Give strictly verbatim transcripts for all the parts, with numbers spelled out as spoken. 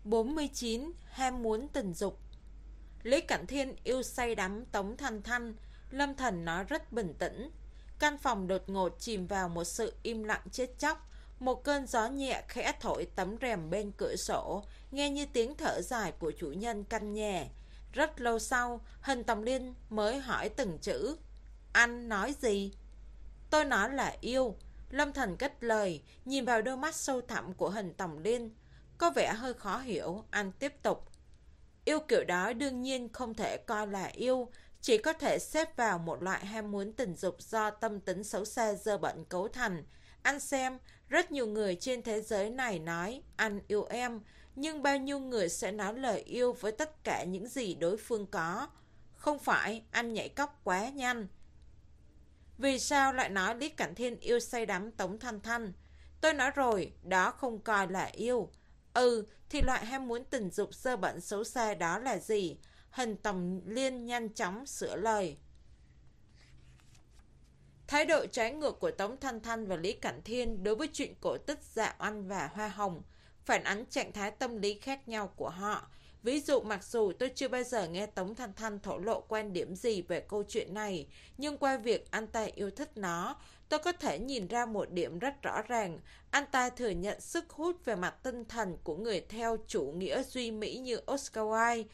bốn mươi chín. Ham muốn tình dục. Lý Cảnh Thiên yêu say đắm Tống Thanh Thanh. Lâm Thần nói rất bình tĩnh. Căn phòng đột ngột chìm vào một sự im lặng chết chóc. Một cơn gió nhẹ khẽ thổi tấm rèm bên cửa sổ, nghe như tiếng thở dài của chủ nhân căn nhà. Rất lâu sau, Hình Tòng Liên mới hỏi từng chữ. Anh nói gì? Tôi nói là yêu. Lâm Thần cất lời, nhìn vào đôi mắt sâu thẳm của Hình Tòng Liên. Có vẻ hơi khó hiểu, anh tiếp tục. Yêu kiểu đó đương nhiên không thể coi là yêu, chỉ có thể xếp vào một loại ham muốn tình dục do tâm tính xấu xa dơ bẩn cấu thành. Anh xem, rất nhiều người trên thế giới này nói anh yêu em, nhưng bao nhiêu người sẽ nói lời yêu với tất cả những gì đối phương có. Không phải anh nhảy cóc quá nhanh. Vì sao lại nói Lý Cảnh Thiên yêu say đắm Tống Thanh Thanh? Tôi nói rồi, đó không coi là yêu. Ừ, thì loại ham muốn tình dục dơ bẩn xấu xa đó là gì? Hình Tòng Liên nhanh chóng sửa lời. Thái độ trái ngược của Tống Thanh Thanh và Lý Cảnh Thiên đối với chuyện cổ tích Dạ Oanh và Hoa Hồng phản ánh trạng thái tâm lý khác nhau của họ. Ví dụ, mặc dù tôi chưa bao giờ nghe Tống Thanh Thanh thổ lộ quan điểm gì về câu chuyện này, nhưng qua việc anh ta yêu thích nó, tôi có thể nhìn ra một điểm rất rõ ràng. Anh ta thừa nhận sức hút về mặt tinh thần của người theo chủ nghĩa duy mỹ như Oscar Wilde.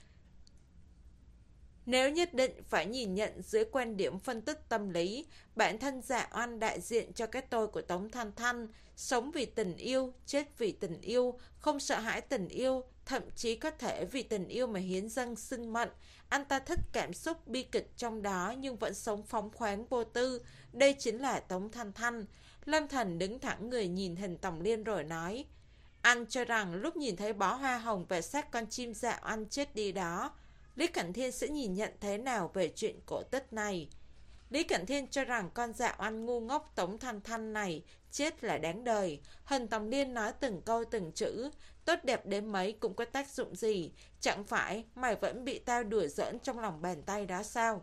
Nếu nhất định phải nhìn nhận dưới quan điểm phân tích tâm lý, bản thân Dạ Oanh đại diện cho cái tôi của Tống Thanh Thanh, sống vì tình yêu, chết vì tình yêu, không sợ hãi tình yêu, thậm chí có thể vì tình yêu mà hiến dâng sinh mệnh. Anh ta thích cảm xúc bi kịch trong đó nhưng vẫn sống phóng khoáng vô tư. Đây chính là Tống Thanh Thanh. Lâm Thần đứng thẳng người nhìn Hình Tòng Liên rồi nói. Anh cho rằng lúc nhìn thấy bó hoa hồng và xác con chim Dạ Oanh chết đi đó, Lý Cảnh Thiên sẽ nhìn nhận thế nào về chuyện cổ tích này? Lý Cảnh Thiên cho rằng con Dạ Oanh ngu ngốc Tống Thanh Thanh này chết là đáng đời. Hình Tòng Liên nói từng câu từng chữ. Tốt đẹp đến mấy cũng có tác dụng gì? Chẳng phải mày vẫn bị tao đùa giỡn trong lòng bàn tay đó sao?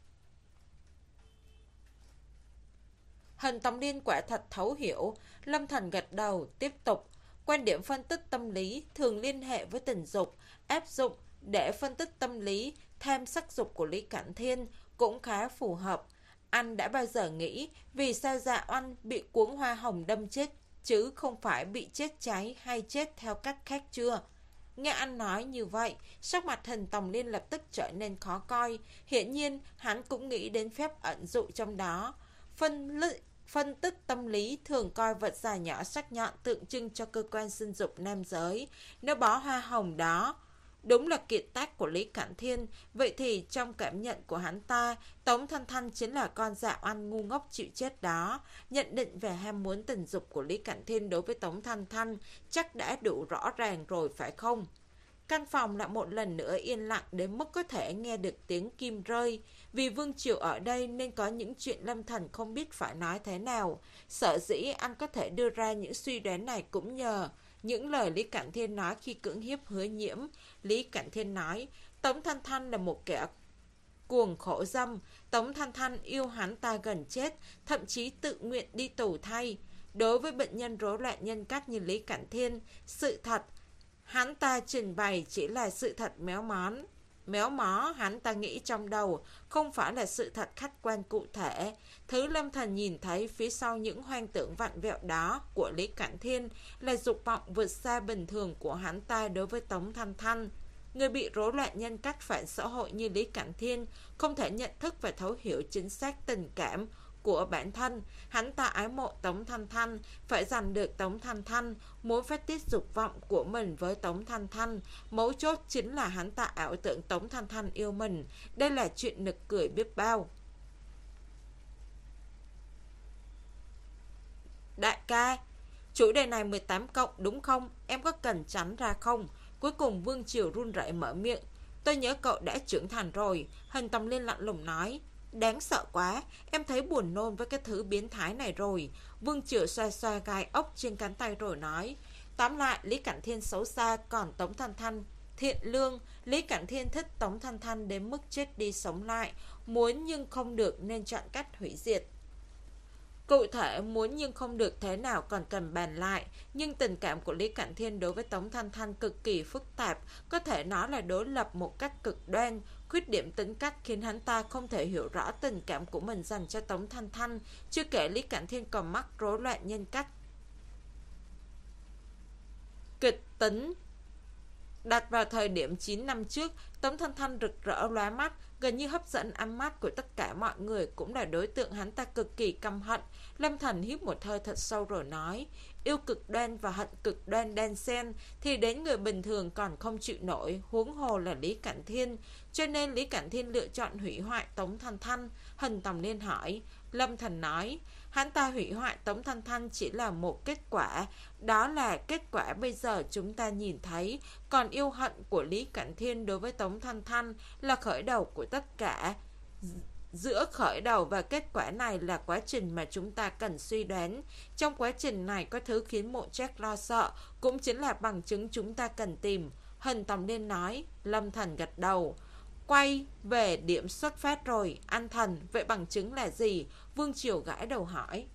Hình Tòng Liên quả thật thấu hiểu. Lâm Thần gật đầu, tiếp tục. Quan điểm phân tích tâm lý thường liên hệ với tình dục, áp dụng để phân tích tâm lý tham sắc dục của Lý Cảnh Thiên cũng khá phù hợp. Anh đã bao giờ nghĩ vì sao Dạ Oanh bị cuống hoa hồng đâm chết chứ không phải bị chết cháy hay chết theo cách khác chưa? Nghe anh nói như vậy, sắc mặt Hình Tòng Liên lập tức trở nên khó coi. Hiển nhiên hắn cũng nghĩ đến phép ẩn dụ trong đó. Phân lị Phân tích tâm lý thường coi vật dài nhỏ sắc nhọn tượng trưng cho cơ quan sinh dục nam giới. Nếu bó hoa hồng đó đúng là kiệt tác của Lý Cảnh Thiên, vậy thì trong cảm nhận của hắn ta, Tống Thanh Thanh chính là con Dạ Oanh ngu ngốc chịu chết đó. Nhận định về ham muốn tình dục của Lý Cảnh Thiên đối với Tống Thanh Thanh chắc đã đủ rõ ràng rồi phải không? Căn phòng lại một lần nữa yên lặng đến mức có thể nghe được tiếng kim rơi. Vì Vương Triều ở đây nên có những chuyện Lâm Thần không biết phải nói thế nào. Sở dĩ anh có thể đưa ra những suy đoán này cũng nhờ những lời Lý Cảnh Thiên nói khi cưỡng hiếp Hứa Nhiễm. Lý Cảnh Thiên nói, Tống Thanh Thanh là một kẻ cuồng khổ dâm. Tống Thanh Thanh yêu hắn ta gần chết, thậm chí tự nguyện đi tù thay. Đối với bệnh nhân rối loạn nhân cách như Lý Cảnh Thiên, sự thật hắn ta trình bày chỉ là sự thật méo món. Méo mó hắn ta nghĩ trong đầu, không phải là sự thật khách quan cụ thể. Thứ Lâm Thần nhìn thấy phía sau những hoang tưởng vặn vẹo đó của Lý Cảnh Thiên là dục vọng vượt xa bình thường của hắn ta đối với Tống Thanh Thanh. Người bị rối loạn nhân cách phản xã hội như Lý Cảnh Thiên không thể nhận thức và thấu hiểu chính xác tình cảm của bản thân. Hắn ta ái mộ Tống Thanh Thanh, phải giành được Tống Thanh Thanh, muốn phát tiết dục vọng của mình với Tống Thanh Thanh. Mấu chốt chính là hắn ta ảo tưởng Tống Thanh Thanh yêu mình. Đây là chuyện nực cười biết bao. Đại ca, chủ đề này mười tám cộng đúng không? Em có cần tránh ra không? Cuối cùng Vương Triều run rẩy mở miệng. Tôi nhớ cậu đã trưởng thành rồi. Hình Tòng Liên lạnh lùng nói. Đáng sợ quá, em thấy buồn nôn với cái thứ biến thái này rồi. Vương Triều xoa xoa gai ốc trên cánh tay rồi nói. Tóm lại, Lý Cảnh Thiên xấu xa, còn Tống Thanh Thanh thiện lương. Lý Cảnh Thiên thích Tống Thanh Thanh đến mức chết đi sống lại, muốn nhưng không được nên chọn cách hủy diệt. Cụ thể muốn nhưng không được thế nào còn cần bàn lại, nhưng tình cảm của Lý Cảnh Thiên đối với Tống Thanh Thanh cực kỳ phức tạp, có thể nói là đối lập một cách cực đoan. Khuyết điểm tính cách khiến hắn ta không thể hiểu rõ tình cảm của mình dành cho Tống Thanh Thanh, chưa kể Lý Cảnh Thiên còn mắc rối loạn nhân cách kịch tính. Đặt vào thời điểm chín năm trước, Tống Thanh Thanh rực rỡ lóa mắt, gần như hấp dẫn ánh mắt của tất cả mọi người, cũng là đối tượng hắn ta cực kỳ căm hận. Lâm Thành hít một hơi thật sâu rồi nói, yêu cực đoan và hận cực đoan đan xen thì đến người bình thường còn không chịu nổi, huống hồ là Lý Cảnh Thiên. Cho nên Lý Cảnh Thiên lựa chọn hủy hoại Tống Thanh Thanh. Hình Tòng Liên hỏi. Lâm Thành nói, hắn ta hủy hoại Tống Thanh Thanh chỉ là một kết quả, đó là kết quả bây giờ chúng ta nhìn thấy, còn yêu hận của Lý Cảnh Thiên đối với Tống Thanh Thanh là khởi đầu của tất cả. Giữa khởi đầu và kết quả này là quá trình mà chúng ta cần suy đoán. Trong quá trình này có thứ khiến Mộ Trác lo sợ, cũng chính là bằng chứng chúng ta cần tìm. Hình Tòng Liên nói. Lâm Thành gật đầu. Quay về điểm xuất phát rồi, anh Thần, vậy bằng chứng là gì? Vương Triều gãi đầu hỏi.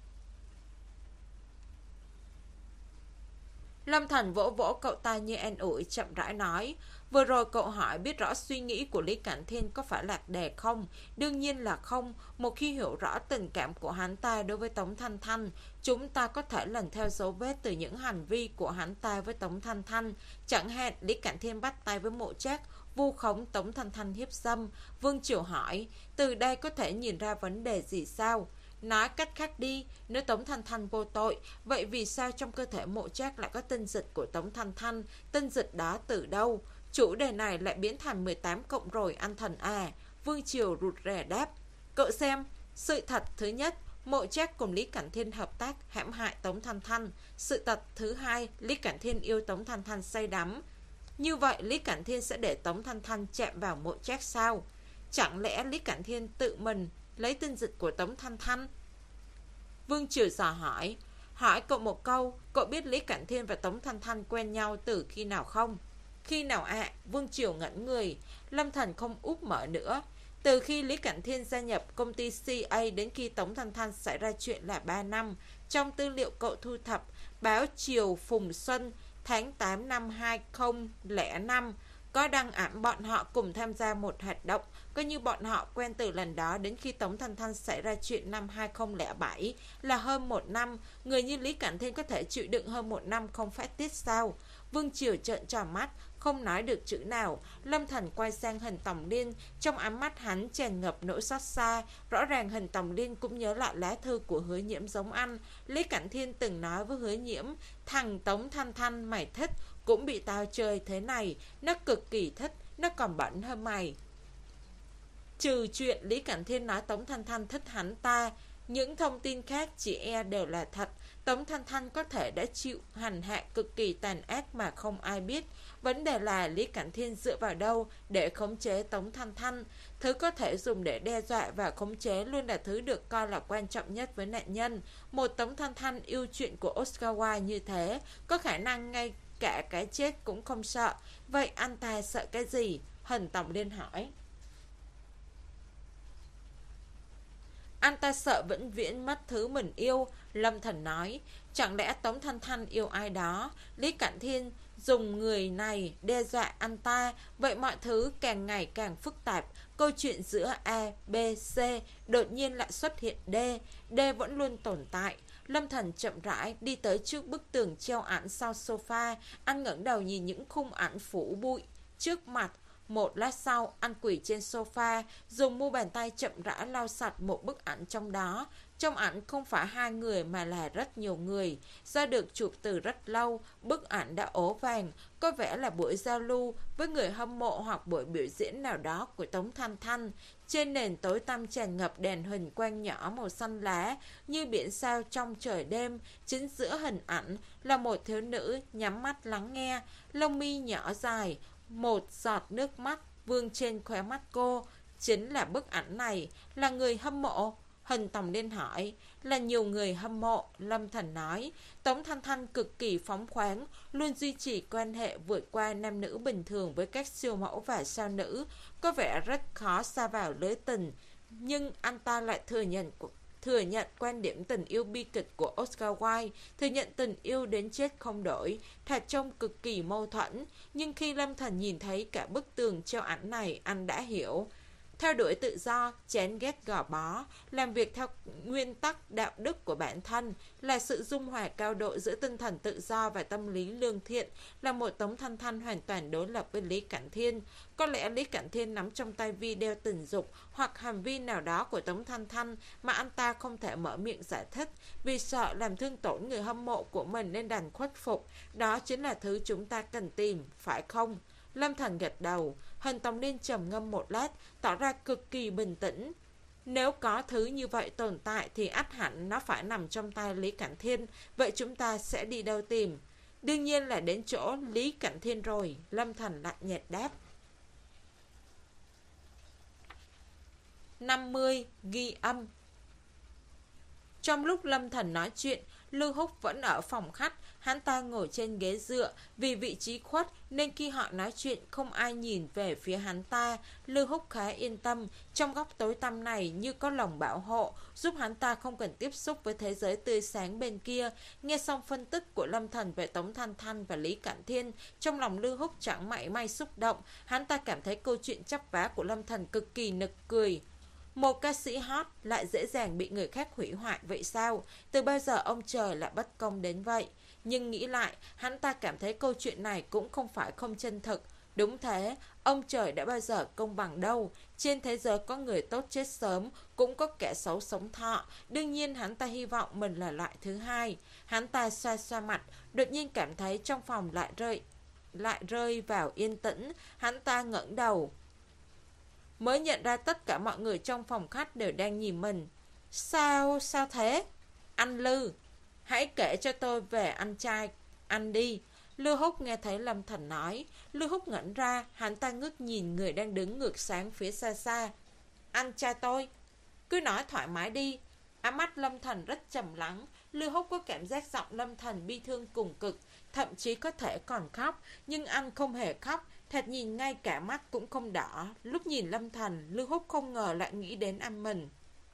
Lâm Thành vỗ vỗ cậu ta như an ủi, chậm rãi nói. Vừa rồi cậu hỏi biết rõ suy nghĩ của Lý Cảnh Thiên có phải lạc đề không? Đương nhiên là không. Một khi hiểu rõ tình cảm của hắn ta đối với Tống Thanh Thanh, chúng ta có thể lần theo dấu vết từ những hành vi của hắn ta với Tống Thanh Thanh. Chẳng hạn Lý Cảnh Thiên bắt tay với Mộ Trác, vu khống Tống Thanh Thanh hiếp dâm. Vương Triều hỏi, từ đây có thể nhìn ra vấn đề gì sao? Nói cách khác đi, nếu Tống Thanh Thanh vô tội, vậy vì sao trong cơ thể Mộ Trác lại có tinh dịch của Tống Thanh Thanh? Tinh dịch đó từ đâu? Chủ đề này lại biến thành mười tám cộng rồi anh Thần à. Vương Triều rụt rè đáp. Cậu xem, sự thật thứ nhất, Mộ Trác cùng Lý Cảnh Thiên hợp tác hãm hại Tống Thanh Thanh. Sự thật thứ hai, Lý Cảnh Thiên yêu Tống Thanh Thanh say đắm. Như vậy Lý Cảnh Thiên sẽ để Tống Thanh Thanh chạm vào Mộ Trác sao? Chẳng lẽ Lý Cảnh Thiên tự mình lấy tinh dịch của Tống Thanh Thanh? Vương Triều dò hỏi. Hỏi cậu một câu, cậu biết Lý Cảnh Thiên và Tống Thanh Thanh quen nhau từ khi nào không? Khi nào ạ? À? Vương Triều ngẩn người. Lâm Thành không úp mở nữa. Từ khi Lý Cảnh Thiên gia nhập công ty xê a đến khi Tống Thanh Thanh xảy ra chuyện là ba năm. Trong tư liệu cậu thu thập, báo Triều Phùng Xuân tháng tám năm hai không không năm có đăng ảnh bọn họ cùng tham gia một hoạt động, coi như bọn họ quen từ lần đó đến khi Tống Thanh Thanh xảy ra chuyện năm hai không không bảy là hơn một năm. Người như Lý Cảnh Thiên có thể chịu đựng hơn một năm không phát tiết sao? Vương Triều trợn tròn mắt, không nói được chữ nào. Lâm Thành quay sang Hình Tòng Liên, trong ánh mắt hắn tràn ngập nỗi xót xa. Rõ ràng Hình Tòng Liên cũng nhớ lại lá thư của Hứa Nhiễm giống anh. Lý Cảnh Thiên từng nói với Hứa Nhiễm, thằng Tống Thanh Thanh mày thích cũng bị tao chơi thế này, nó cực kỳ thích, nó còn bẩn hơn mày. Trừ chuyện Lý Cảnh Thiên nói Tống Thanh Thanh thích hắn ta, những thông tin khác chỉ e đều là thật. Tống Thanh Thanh có thể đã chịu hành hạ cực kỳ tàn ác mà không ai biết. Vấn đề là Lý Cảnh Thiên dựa vào đâu để khống chế Tống Thanh Thanh? Thứ có thể dùng để đe dọa và khống chế luôn là thứ được coi là quan trọng nhất với nạn nhân. Một Tống Thanh Thanh yêu chuyện của Oscar Wilde như thế, có khả năng ngay cả cái chết cũng không sợ. Vậy anh ta sợ cái gì? Hình Tòng Liên hỏi. Anh ta sợ vĩnh viễn mất thứ mình yêu. Lâm Thần nói. Chẳng lẽ Tống Thanh Thanh yêu ai đó? Lý Cảnh Thiên dùng người này đe dọa anh ta. Vậy mọi thứ càng ngày càng phức tạp. Câu chuyện giữa A, B, C đột nhiên lại xuất hiện D. D vẫn luôn tồn tại. Lâm Thần chậm rãi đi tới trước bức tường treo ảnh sau sofa. Anh ngẩng đầu nhìn những khung ảnh phủ bụi trước mặt. Một lát sau, anh quỳ trên sofa, dùng mu bàn tay chậm rãi lau sạch một bức ảnh trong đó. Trong ảnh không phải hai người mà là rất nhiều người. Do được chụp từ rất lâu, bức ảnh đã ố vàng, có vẻ là buổi giao lưu với người hâm mộ hoặc buổi biểu diễn nào đó của Tống Thanh Thanh. Trên nền tối tăm tràn ngập đèn huỳnh quang nhỏ màu xanh lá, như biển sao trong trời đêm. Chính giữa hình ảnh là một thiếu nữ nhắm mắt lắng nghe, lông mi nhỏ dài, một giọt nước mắt vương trên khóe mắt cô. Chính là bức ảnh này. Là người hâm mộ? Hình Tòng Liên hỏi. Là nhiều người hâm mộ. Lâm Thần nói. Tống Thanh Thanh cực kỳ phóng khoáng, luôn duy trì quan hệ vượt qua nam nữ bình thường với các siêu mẫu và sao nữ, có vẻ rất khó sa vào lưới tình. Nhưng anh ta lại thừa nhận thừa nhận quan điểm tình yêu bi kịch của Oscar Wilde, thừa nhận tình yêu đến chết không đổi, thoạt trông cực kỳ mâu thuẫn. Nhưng khi Lâm Thần nhìn thấy cả bức tường treo ảnh này, anh đã hiểu. Theo đuổi tự do, chán ghét gò bó, làm việc theo nguyên tắc đạo đức của bản thân, là sự dung hòa cao độ giữa tinh thần tự do và tâm lý lương thiện, là một Tống Thanh Thanh hoàn toàn đối lập với Lý Cảnh Thiên. Có lẽ Lý Cảnh Thiên nắm trong tay video tình dục hoặc hành vi nào đó của Tống Thanh Thanh mà anh ta không thể mở miệng giải thích, vì sợ làm thương tổn người hâm mộ của mình nên đành khuất phục. Đó chính là thứ chúng ta cần tìm, phải không? Lâm Thần gật đầu. Hân Tông Liên trầm ngâm một lát, tỏ ra cực kỳ bình tĩnh. Nếu có thứ như vậy tồn tại thì ắt hẳn nó phải nằm trong tay Lý Cảnh Thiên. Vậy chúng ta sẽ đi đâu tìm? Đương nhiên là đến chỗ Lý Cảnh Thiên rồi. Lâm Thần lạnh nhạt đáp. năm mươi. Ghi âm. Trong lúc Lâm Thần nói chuyện, Lưu Húc vẫn ở phòng khách. Hắn ta ngồi trên ghế dựa, vì vị trí khuất nên khi họ nói chuyện không ai nhìn về phía hắn ta. Lưu Húc khá yên tâm, trong góc tối tăm này như có lòng bảo hộ, giúp hắn ta không cần tiếp xúc với thế giới tươi sáng bên kia. Nghe xong phân tích của Lâm Thần về Tống Thanh Thanh và Lý Cảnh Thiên, trong lòng Lưu Húc chẳng mảy may xúc động. Hắn ta cảm thấy câu chuyện chắp vá của Lâm Thần cực kỳ nực cười. Một ca sĩ hot lại dễ dàng bị người khác hủy hoại vậy sao? Từ bao giờ ông trời lại bất công đến vậy? Nhưng nghĩ lại, hắn ta cảm thấy câu chuyện này cũng không phải không chân thực. Đúng thế, ông trời đã bao giờ công bằng đâu. Trên thế giới có người tốt chết sớm, cũng có kẻ xấu sống thọ. Đương nhiên hắn ta hy vọng mình là loại thứ hai. Hắn ta xoa xoa mặt, đột nhiên cảm thấy trong phòng lại rơi, lại rơi vào yên tĩnh. Hắn ta ngẩng đầu, mới nhận ra tất cả mọi người trong phòng khách đều đang nhìn mình. Sao, sao thế? Anh Lư, hãy kể cho tôi về anh trai anh đi. Lưu Húc nghe thấy Lâm Thần nói. Lưu Húc ngẩn ra, hắn ta ngước nhìn người đang đứng ngược sáng phía xa xa. Anh trai tôi? Cứ nói thoải mái đi. Ánh mắt Lâm Thần rất trầm lắng. Lưu Húc có cảm giác giọng Lâm Thần bi thương cùng cực, thậm chí có thể còn khóc. Nhưng anh không hề khóc, thật nhìn ngay cả mắt cũng không đỏ. Lúc nhìn Lâm Thần, Lưu Húc không ngờ lại nghĩ đến anh mình.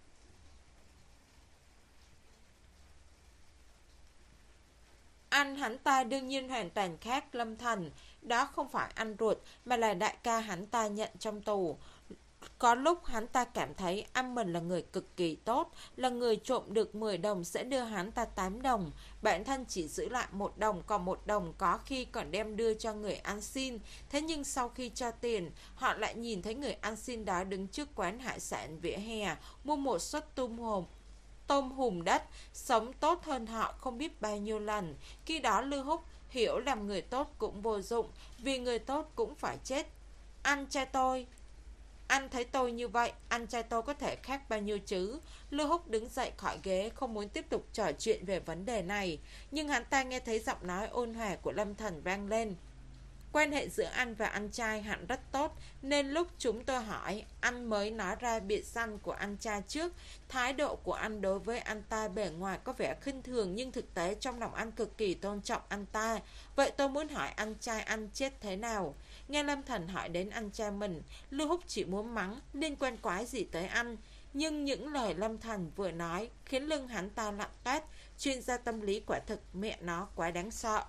Anh hắn ta đương nhiên hoàn toàn khác Lâm Thần. Đó không phải anh ruột, mà là đại ca hắn ta nhận trong tù. Có lúc hắn ta cảm thấy anh mình là người cực kỳ tốt, là người trộm được mười đồng sẽ đưa hắn ta tám đồng. Bản thân chỉ giữ lại một đồng, còn một đồng có khi còn đem đưa cho người ăn xin. Thế nhưng sau khi cho tiền, họ lại nhìn thấy người ăn xin đó đứng trước quán hải sản vỉa hè, mua một suất tôm hùm tôm hùm đất, sống tốt hơn họ không biết bao nhiêu lần. Khi đó Lưu Húc hiểu làm người tốt cũng vô dụng, vì người tốt cũng phải chết. Anh trai tôi, anh thấy tôi như vậy, anh trai tôi có thể khác bao nhiêu chứ? Lưu Húc đứng dậy khỏi ghế, không muốn tiếp tục trò chuyện về vấn đề này. Nhưng hắn ta nghe thấy giọng nói ôn hòa của Lâm Thần vang lên. Quan hệ giữa anh và anh trai hẳn rất tốt, nên lúc chúng tôi hỏi, anh mới nói ra biệt danh của anh trai trước. Thái độ của anh đối với anh ta bề ngoài có vẻ khinh thường, nhưng thực tế trong lòng anh cực kỳ tôn trọng anh ta. Vậy tôi muốn hỏi anh trai anh chết thế nào? Nghe Lâm Thần hỏi đến anh trai mình, Lưu Húc chỉ muốn mắng, liên quan quái gì tới anh. Nhưng những lời Lâm Thần vừa nói khiến lưng hắn ta lạnh toát. Chuyên gia tâm lý quả thực mẹ nó quá đáng sợ.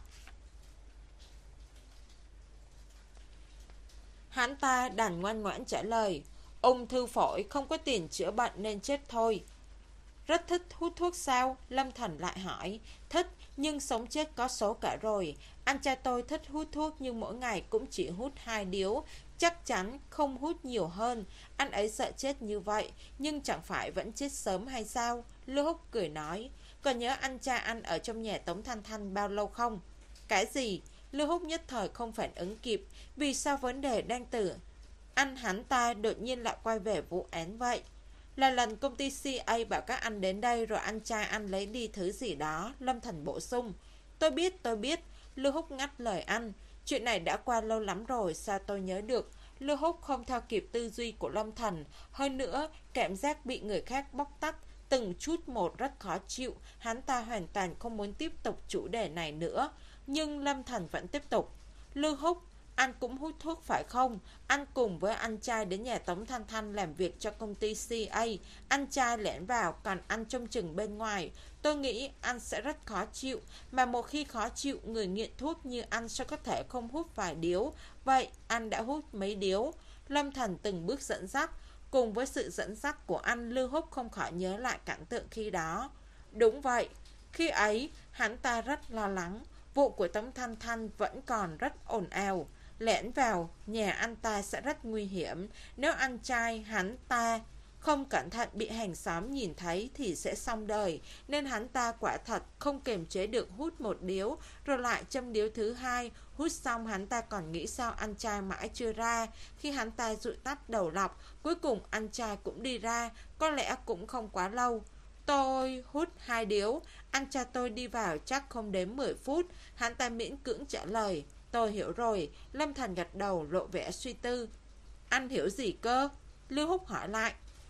Hắn ta đành ngoan ngoãn trả lời. Ung thư phổi, không có tiền chữa bệnh nên chết thôi. Rất thích hút thuốc sao? Lâm Thần lại hỏi. Thích, nhưng sống chết có số cả rồi. Anh trai tôi thích hút thuốc nhưng mỗi ngày cũng chỉ hút hai điếu. Chắc chắn không hút nhiều hơn. Anh ấy sợ chết như vậy, nhưng chẳng phải vẫn chết sớm hay sao? Lưu Húc cười nói. Còn nhớ anh trai anh ở trong nhà Tống Thanh Thanh bao lâu không? Cái gì? Lưu Húc nhất thời không phản ứng kịp. Vì sao vấn đề đang từ anh hắn ta đột nhiên lại quay về vụ án vậy? Là lần công ty xê a bảo các anh đến đây rồi anh trai anh lấy đi thứ gì đó. Lâm Thần bổ sung. Tôi biết, tôi biết. Lưu Húc ngắt lời anh. Chuyện này đã qua lâu lắm rồi, sao tôi nhớ được? Lưu Húc không theo kịp tư duy của Lâm Thần. Hơn nữa, cảm giác bị người khác bóc tách từng chút một rất khó chịu. Hắn ta hoàn toàn không muốn tiếp tục chủ đề này nữa. Nhưng Lâm Thần vẫn tiếp tục. Lưu Húc, Anh cũng hút thuốc phải không? Anh cùng với anh trai đến nhà Tống Thanh Thanh làm việc cho công ty xê a. Anh trai lẻn vào, còn anh trông chừng bên ngoài. Tôi nghĩ anh sẽ rất khó chịu. Mà một khi khó chịu, người nghiện thuốc như anh sao có thể không hút vài điếu? Vậy anh đã hút mấy điếu? Lâm Thành từng bước dẫn dắt. Cùng với sự dẫn dắt của anh, Lưu Húc không khỏi nhớ lại cảnh tượng khi đó. Đúng vậy. Khi ấy, hắn ta rất lo lắng. Vụ của Tống Thanh Thanh vẫn còn rất ồn ào. Lẻn vào nhà anh ta sẽ rất nguy hiểm. Nếu anh trai hắn ta không cẩn thận bị hàng xóm nhìn thấy thì sẽ xong đời. Nên hắn ta quả thật không kiềm chế được hút một điếu, rồi lại châm điếu thứ hai. Hút xong hắn ta còn nghĩ sao anh trai mãi chưa ra. Khi hắn ta dụi tắt đầu lọc, cuối cùng anh trai cũng đi ra. Có lẽ cũng không quá lâu. Tôi hút hai điếu. Anh trai tôi đi vào chắc không đến mười phút. Hắn ta miễn cưỡng trả lời. Tôi hiểu rồi. Lâm Thành gật đầu lộ vẻ suy tư. Anh hiểu gì cơ? Lưu Húc hỏi lại.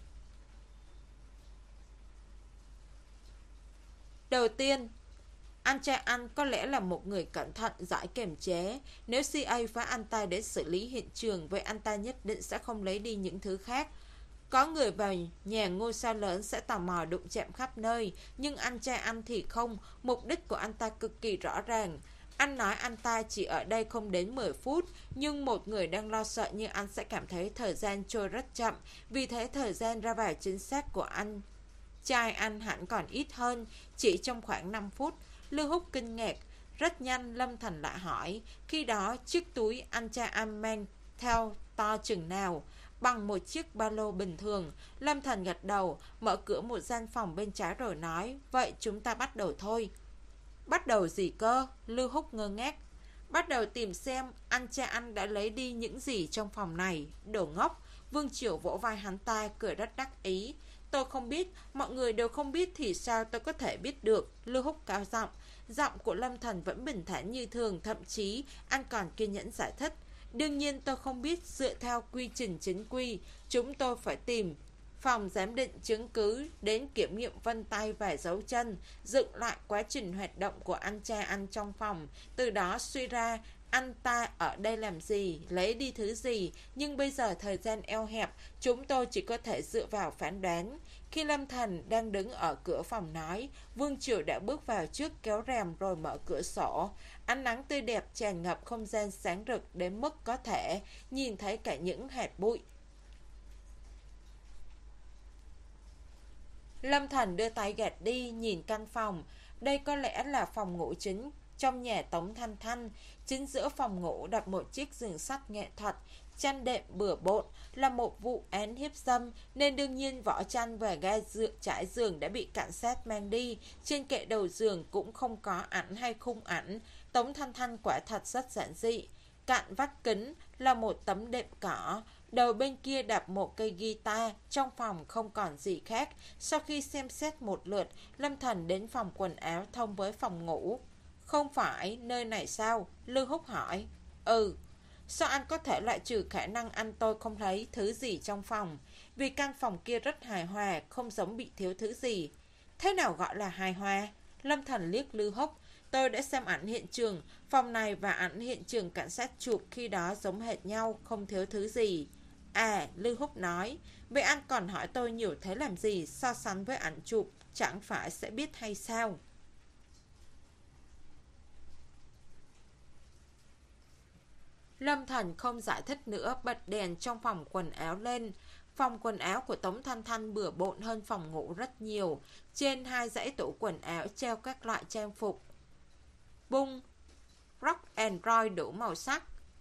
Đầu tiên, anh trai anh có lẽ là một người cẩn thận, giỏi kiềm chế. Nếu xê a phái anh ta đến xử lý hiện trường, vậy anh ta nhất định sẽ không lấy đi những thứ khác. Có người vào nhà ngôi sao lớn sẽ tò mò đụng chạm khắp nơi. Nhưng anh trai anh thì không. Mục đích của anh ta cực kỳ rõ ràng. Anh nói anh ta chỉ ở đây không đến mười phút. Nhưng một người đang lo sợ như anh sẽ cảm thấy thời gian trôi rất chậm. Vì thế thời gian ra vào chính xác của anh trai anh hẳn còn ít hơn. Chỉ trong khoảng năm phút. Lưu Húc kinh ngạc. Rất nhanh Lâm Thành lại hỏi. Khi đó chiếc túi anh trai anh mang theo to chừng nào? Bằng một chiếc ba lô bình thường. Lâm Thành gật đầu, mở cửa một gian phòng bên trái rồi nói. Vậy chúng ta bắt đầu thôi. Bắt đầu gì cơ? Lưu Húc ngơ ngác. Bắt đầu tìm xem anh trai anh đã lấy đi những gì trong phòng này. Đồ ngốc. Vương Triều vỗ vai hắn ta, cười rất đắc ý. Tôi không biết, mọi người đều không biết thì sao tôi có thể biết được. Lưu Húc cao giọng. Giọng của Lâm Thành vẫn bình thản như thường. Thậm chí anh còn kiên nhẫn giải thích. Đương nhiên tôi không biết, dựa theo quy trình chính quy, chúng tôi phải tìm phòng giám định chứng cứ đến kiểm nghiệm vân tay và dấu chân, dựng lại quá trình hoạt động của anh trai anh trong phòng, từ đó suy ra anh ta ở đây làm gì, lấy đi thứ gì. Nhưng bây giờ thời gian eo hẹp, chúng tôi chỉ có thể dựa vào phán đoán. Khi Lâm Thành đang đứng ở cửa phòng nói, Vương Triều đã bước vào trước, kéo rèm rồi mở cửa sổ. Ánh nắng tươi đẹp tràn ngập không gian sáng rực đến mức có thể nhìn thấy cả những hạt bụi. Lâm Thành đưa tay gạt đi, nhìn căn phòng. Đây có lẽ là phòng ngủ chính trong nhà Tống Thanh Thanh. Chính giữa phòng ngủ đặt một chiếc giường sắt nghệ thuật. Chăn đệm bừa bộn, là một vụ án hiếp dâm, nên đương nhiên vỏ chăn và ga dựa trải giường đã bị cảnh sát mang đi. Trên kệ đầu giường cũng không có ảnh hay khung ảnh. Tống Thanh Thanh quả thật rất giản dị. Cạnh vách kính là một tấm đệm cỏ. Đầu bên kia đặt một cây guitar. Trong phòng không còn gì khác. Sau khi xem xét một lượt, Lâm Thành đến phòng quần áo thông với phòng ngủ. Không phải nơi này sao? Lưu Húc hỏi. Ừ. Sao anh có thể loại trừ khả năng anh tôi không thấy thứ gì trong phòng? Vì căn phòng kia rất hài hòa, không giống bị thiếu thứ gì. Thế nào gọi là hài hòa? Lâm Thành liếc Lưu Húc. Tôi đã xem ảnh hiện trường. Phòng này và ảnh hiện trường cảnh sát chụp khi đó giống hệt nhau, không thiếu thứ gì. À, Lưu Húc nói. Vậy anh còn hỏi tôi nhiều thế làm gì? So sánh với ảnh chụp chẳng phải sẽ biết hay sao? Lâm Thành không giải thích nữa, bật đèn trong phòng quần áo lên. Phòng quần áo của Tống Thanh Thanh bừa bộn hơn phòng ngủ rất nhiều. Trên hai dãy tủ quần áo treo các loại trang phục bung, rock and roll đủ màu sắc.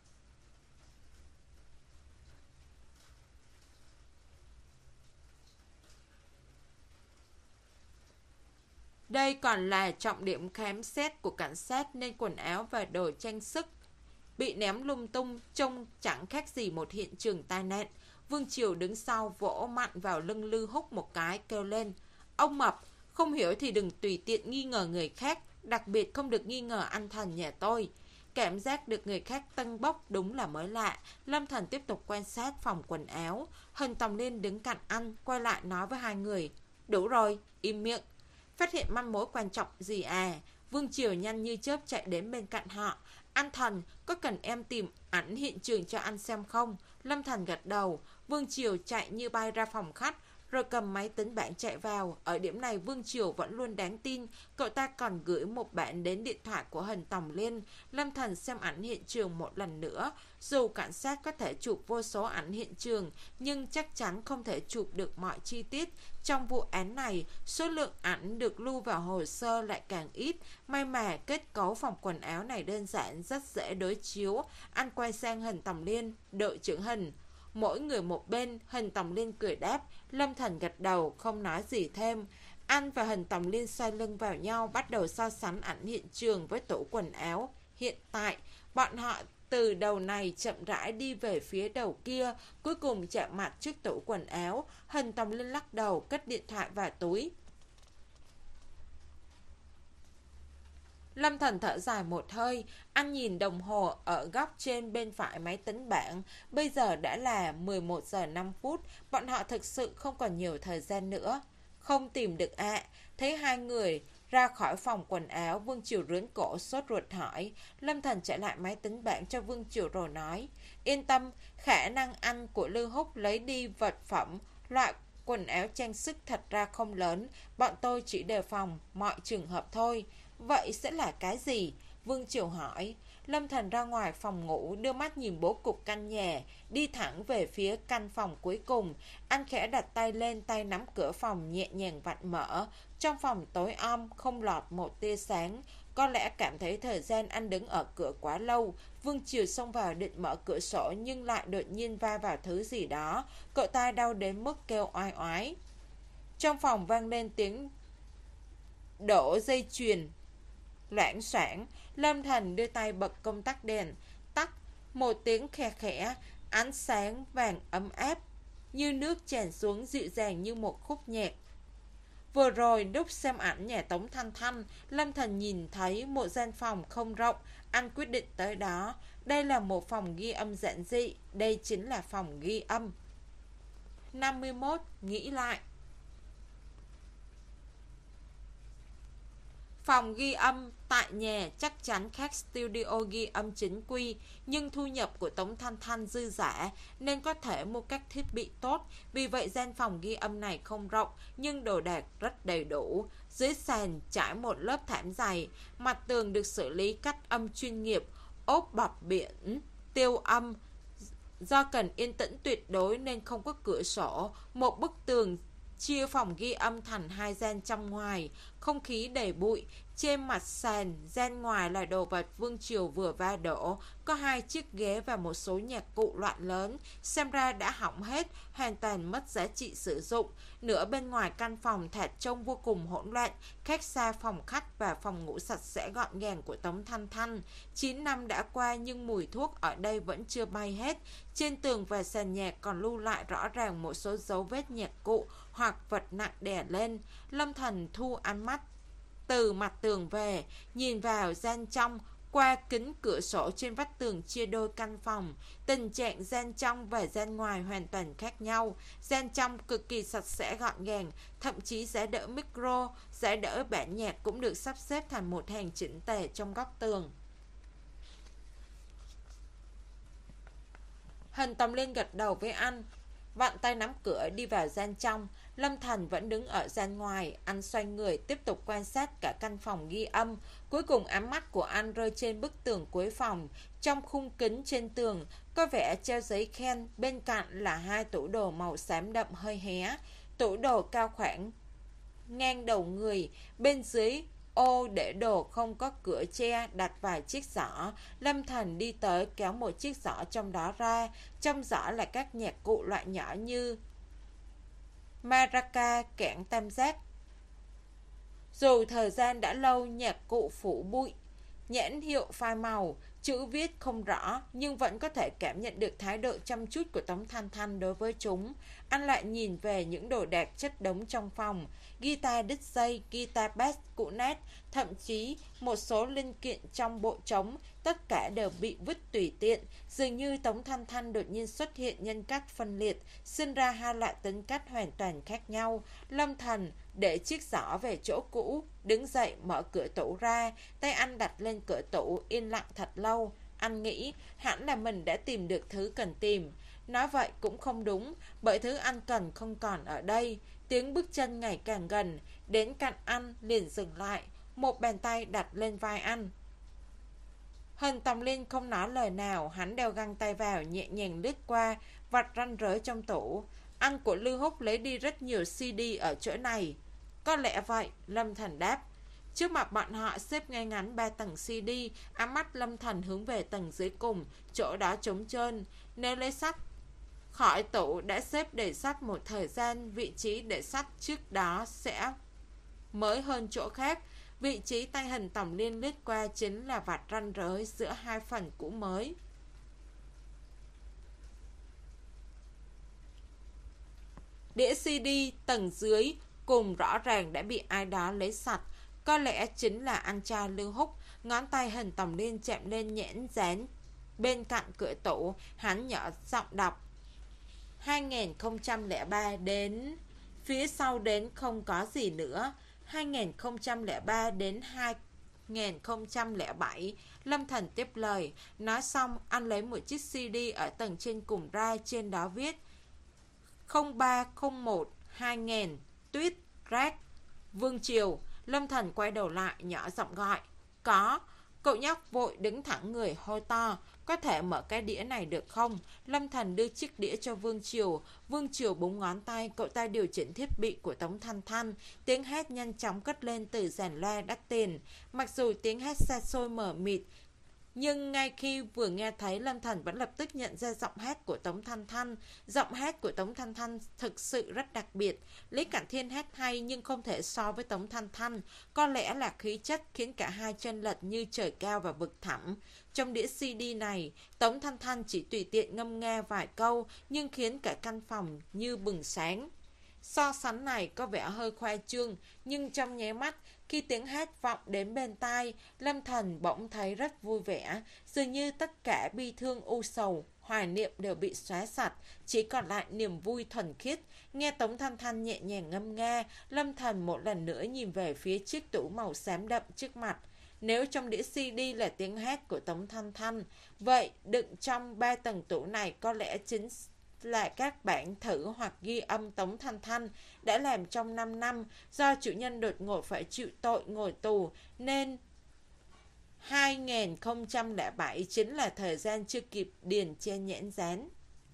Đây còn là trọng điểm khám xét của cảnh sát, nên quần áo và đồ trang sức bị ném lung tung, trông chẳng khác gì một hiện trường tai nạn. Vương Triều đứng sau vỗ mạnh vào lưng Lưu Húc một cái, kêu lên. Ông Mập, không hiểu thì đừng tùy tiện nghi ngờ người khác, đặc biệt không được nghi ngờ anh Thành nhà tôi. Cảm giác được người khác tân bốc đúng là mới lạ. Lâm Thành tiếp tục quan sát phòng quần áo. Hình Tòng Liên đứng cạnh anh, quay lại nói với hai người. Đủ rồi, im miệng. Phát hiện manh mối quan trọng gì à? Vương Triều nhanh như chớp chạy đến bên cạnh họ. Anh Thành, có cần em tìm ảnh hiện trường cho anh xem không? Lâm Thành gật đầu. Vương Triều chạy như bay ra phòng khách, rồi cầm máy tính bảng chạy vào. Ở điểm này Vương Triều vẫn luôn đáng tin. Cậu ta còn gửi một bản đến điện thoại của Hình Tòng Liên. Lâm Thành xem ảnh hiện trường một lần nữa. Dù cảnh sát có thể chụp vô số ảnh hiện trường, nhưng chắc chắn không thể chụp được mọi chi tiết. Trong vụ án này, số lượng ảnh được lưu vào hồ sơ lại càng ít. May mà kết cấu phòng quần áo này đơn giản, rất dễ đối chiếu. Anh quay sang Hình Tòng Liên, đội trưởng Hình. Mỗi người một bên. Hình Tòng Liên cười đáp. Lâm Thành gật đầu, không nói gì thêm. Anh và Hình Tòng Liên xoay lưng vào nhau, bắt đầu so sánh ảnh hiện trường với tủ quần áo. Hiện tại, bọn họ từ đầu này chậm rãi đi về phía đầu kia, cuối cùng chạm mặt trước tủ quần áo. Hình Tòng Liên lắc đầu, cất điện thoại vào túi. Lâm Thành thở dài một hơi. Anh nhìn đồng hồ ở góc trên bên phải máy tính bảng. Bây giờ đã là mười một giờ năm phút. Bọn họ thực sự không còn nhiều thời gian nữa. Không tìm được ạ. À. Thấy hai người ra khỏi phòng quần áo, Vương Triều rướn cổ sốt ruột hỏi. Lâm Thành trả lại máy tính bảng cho Vương Triều rồi nói. Yên tâm, khả năng anh của Lưu Húc lấy đi vật phẩm loại quần áo trang sức thật ra không lớn. Bọn tôi chỉ đề phòng mọi trường hợp thôi. Vậy sẽ là cái gì? Vương Triều hỏi. Lâm Thành ra ngoài phòng ngủ, đưa mắt nhìn bố cục căn nhà, đi thẳng về phía căn phòng cuối cùng. Anh khẽ đặt tay lên, tay nắm cửa phòng nhẹ nhàng vặn mở. Trong phòng tối om, không lọt một tia sáng. Có lẽ cảm thấy thời gian anh đứng ở cửa quá lâu. Vương Triều xông vào định mở cửa sổ, nhưng lại đột nhiên va vào thứ gì đó. Cậu ta đau đến mức kêu oai oái. Trong phòng vang lên tiếng đổ dây chuyền loảng xoảng. Lâm Thành đưa tay bật công tắc đèn, tắt. Một tiếng khe khẽ, ánh sáng vàng ấm áp như nước tràn xuống, dịu dàng như một khúc nhạc. Vừa rồi lúc xem ảnh nhà Tống Thanh Thanh, Lâm Thành nhìn thấy một gian phòng không rộng. Anh quyết định tới đó. Đây là một phòng ghi âm giản dị. Đây chính là phòng ghi âm. năm mươi mốt. Nghĩ lại. Phòng ghi âm tại nhà chắc chắn khác studio ghi âm chính quy, nhưng thu nhập của Tống Thanh Thanh dư dả nên có thể mua các thiết bị tốt. Vì vậy gian phòng ghi âm này không rộng, nhưng đồ đạc rất đầy đủ. Dưới sàn trải một lớp thảm dày, mặt tường được xử lý cách âm chuyên nghiệp, ốp bọc biển tiêu âm. Do cần yên tĩnh tuyệt đối nên không có cửa sổ. Một bức tường chia phòng ghi âm thành hai gian trong ngoài, không khí đầy bụi. Trên mặt sàn, gian ngoài là đồ vật Vương Triều vừa va đổ. Có hai chiếc ghế và một số nhạc cụ loại lớn, xem ra đã hỏng hết, hoàn toàn mất giá trị sử dụng. Nửa bên ngoài căn phòng thoạt trông vô cùng hỗn loạn, khác xa phòng khách và phòng ngủ sạch sẽ gọn gàng của Tống Thanh Thanh. Chín năm đã qua nhưng mùi thuốc ở đây vẫn chưa bay hết. Trên tường và sàn nhạc còn lưu lại rõ ràng một số dấu vết nhạc cụ hoặc vật nặng đè lên. Lâm Thành thu ánh mắt từ mặt tường về, nhìn vào gian trong qua kính cửa sổ trên vách tường chia đôi căn phòng. Tình trạng gian trong và gian ngoài hoàn toàn khác nhau. Gian trong cực kỳ sạch sẽ gọn gàng, thậm chí giá đỡ micro, giá đỡ bản nhạc cũng được sắp xếp thành một hàng chỉnh tề trong góc tường. Hình Tòng Liên gật đầu với anh, vặn tay nắm cửa đi vào gian trong. Lâm Thành vẫn đứng ở gian ngoài. Anh xoay người tiếp tục quan sát cả căn phòng ghi âm. Cuối cùng ánh mắt của anh rơi trên bức tường cuối phòng. Trong khung kính trên tường có vẻ treo giấy khen. Bên cạnh là hai tủ đồ màu xám đậm hơi hé. Tủ đồ cao khoảng ngang đầu người. Bên dưới ô để đồ không có cửa che, đặt vài chiếc giỏ. Lâm Thành đi tới kéo một chiếc giỏ trong đó ra. Trong giỏ là các nhạc cụ loại nhỏ như maraca, kẽn tam giác. Dù thời gian đã lâu, nhạc cụ phủ bụi, nhãn hiệu phai màu, chữ viết không rõ, nhưng vẫn có thể cảm nhận được thái độ chăm chút của Tống Thanh Thanh đối với chúng. Anh lại nhìn về những đồ đạc chất đống trong phòng. guitar đứt dây, guitar bass cũ nát, thậm chí một số linh kiện trong bộ trống, tất cả đều bị vứt tùy tiện. Dường như Tống Thanh Thanh đột nhiên xuất hiện nhân cách phân liệt, sinh ra hai loại tính cách hoàn toàn khác nhau. Lâm Thần để chiếc giỏ về chỗ cũ, đứng dậy mở cửa tủ ra, tay anh đặt lên cửa tủ, yên lặng thật lâu. Anh nghĩ hẳn là mình đã tìm được thứ cần tìm. Nói vậy cũng không đúng, bởi thứ anh cần không còn ở đây. Tiếng bước chân ngày càng gần, đến cạnh anh liền dừng lại, một bàn tay đặt lên vai anh. Hình Tòng Liên không nói lời nào, hắn đeo găng tay vào, nhẹ nhàng lướt qua vạch ranh rới trong tủ. Anh của Lưu Húc lấy đi rất nhiều xê đê ở chỗ này. Có lẽ vậy, Lâm Thần đáp. Trước mặt bọn họ xếp ngay ngắn ba tầng xê đê, ánh mắt Lâm Thần hướng về tầng dưới cùng, chỗ đó trống trơn. Nếu lấy sách khỏi tủ đã xếp để sách một thời gian, vị trí để sách trước đó sẽ mới hơn chỗ khác. Vị trí tay Hình Tòng Liên lướt qua chính là vạch ranh giới giữa hai phần cũ mới. Đĩa xê đê tầng dưới cùng rõ ràng đã bị ai đó lấy sạch. Có lẽ chính là anh trai Lưu Húc. Ngón tay Hình Tòng Liên chạm lên nhãn dán bên cạnh cửa tủ, hắn nhỏ giọng đọc: hai không không ba đến phía sau đến không có gì nữa. Hai không không ba đến hai không không bảy. Lâm Thần tiếp lời. Nói xong anh lấy một chiếc xê đê ở tầng trên cùng ra, trên đó viết không ba không một hai nghìn Tuyết Rác Vương Triều. Lâm Thần quay đầu lại nhỏ giọng gọi: Có. Cậu nhóc vội đứng thẳng người hô to: Có thể mở cái đĩa này được không? Lâm Thần đưa chiếc đĩa cho Vương Triều. Vương Triều búng ngón tay, cậu ta điều chỉnh thiết bị của Tống Thanh Thanh. Tiếng hét nhanh chóng cất lên từ dàn loa đắt tiền. Mặc dù tiếng hét xa xôi mờ mịt, nhưng ngay khi vừa nghe thấy, Lâm Thần vẫn lập tức nhận ra giọng hát của Tống Thanh Thanh. Giọng hát của Tống Thanh Thanh thực sự rất đặc biệt. Lý Cảnh Thiên hát hay nhưng không thể so với Tống Thanh Thanh. Có lẽ là khí chất khiến cả hai chênh lệch như trời cao và vực thẳm. Trong đĩa xê đê này, Tống Thanh Thanh chỉ tùy tiện ngâm nga vài câu nhưng khiến cả căn phòng như bừng sáng. So sánh này có vẻ hơi khoa trương, nhưng trong nháy mắt khi tiếng hát vọng đến bên tai, Lâm Thần bỗng thấy rất vui vẻ. Dường như tất cả bi thương u sầu, hoài niệm đều bị xóa sạch, chỉ còn lại niềm vui thuần khiết. Nghe Tống Thanh Thanh nhẹ nhàng ngâm nga, Lâm Thần một lần nữa nhìn về phía chiếc tủ màu xám đậm trước mặt. Nếu trong đĩa xê đê là tiếng hát của Tống Thanh Thanh, vậy đựng trong ba tầng tủ này có lẽ chính là các bản thử hoặc ghi âm Tống Thanh Thanh đã làm trong năm năm. Do chủ nhân đột ngột phải chịu tội ngồi tù nên hai không không bảy chính là thời gian chưa kịp điền trên nhãn dán.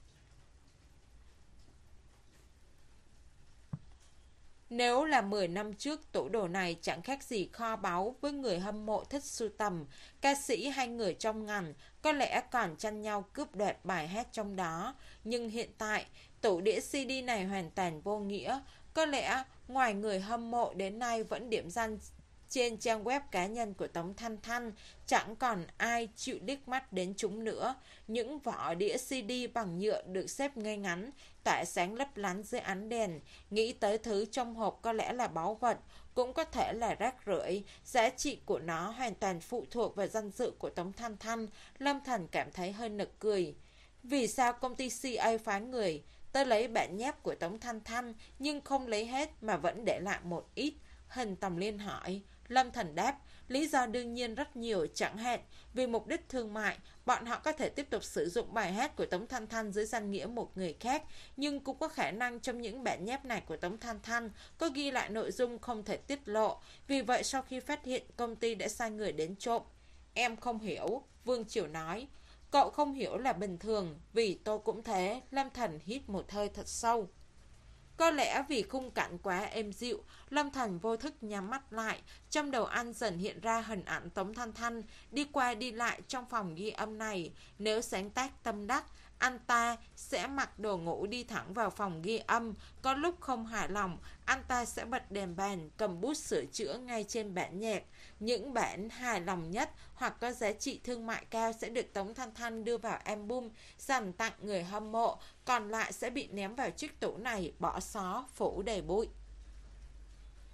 Nếu là mười năm trước, tủ đồ này chẳng khác gì kho báu với người hâm mộ thích sưu tầm. Ca sĩ hay người trong ngành có lẽ còn tranh nhau cướp đoạt bài hát trong đó. Nhưng hiện tại, tủ đĩa xê đê này hoàn toàn vô nghĩa. Có lẽ ngoài người hâm mộ đến nay vẫn điểm danh trên trang web cá nhân của Tống Thanh Thanh, chẳng còn ai chịu liếc mắt đến chúng nữa. Những vỏ đĩa xê đê bằng nhựa được xếp ngay ngắn, tỏa sáng lấp lánh dưới ánh đèn. Nghĩ tới thứ trong hộp có lẽ là báu vật, cũng có thể là rác rưởi. Giá trị của nó hoàn toàn phụ thuộc vào danh dự của Tống Thanh Thanh. Lâm Thần cảm thấy hơi nực cười. Vì sao công ty xê a phái người tới lấy bản nháp của Tống Thanh Thanh nhưng không lấy hết mà vẫn để lại một ít? Hình Tòng Liên hỏi. Lâm Thần đáp, lý do đương nhiên rất nhiều, chẳng hạn vì mục đích thương mại, bọn họ có thể tiếp tục sử dụng bài hát của Tống Thanh Thanh dưới danh nghĩa một người khác, nhưng cũng có khả năng trong những bản nháp này của Tống Thanh Thanh có ghi lại nội dung không thể tiết lộ. Vì vậy sau khi phát hiện, công ty đã sai người đến trộm. Em không hiểu, Vương Triều nói. Cậu không hiểu là bình thường, vì tôi cũng thế. Lâm Thần hít một hơi thật sâu. Có lẽ vì khung cảnh quá êm dịu, Lâm Thần vô thức nhắm mắt lại. Trong đầu anh dần hiện ra hình ảnh Tống Thanh Thanh đi qua đi lại trong phòng ghi âm này. Nếu sáng tác tâm đắc, anh ta sẽ mặc đồ ngủ đi thẳng vào phòng ghi âm. Có lúc không hài lòng, anh ta sẽ bật đèn bàn, cầm bút sửa chữa ngay trên bản nhạc. Những bản hài lòng nhất hoặc có giá trị thương mại cao sẽ được Tống Thanh Thanh đưa vào album, dành tặng người hâm mộ. Còn lại sẽ bị ném vào chiếc tủ này, bỏ xó, phủ đầy bụi.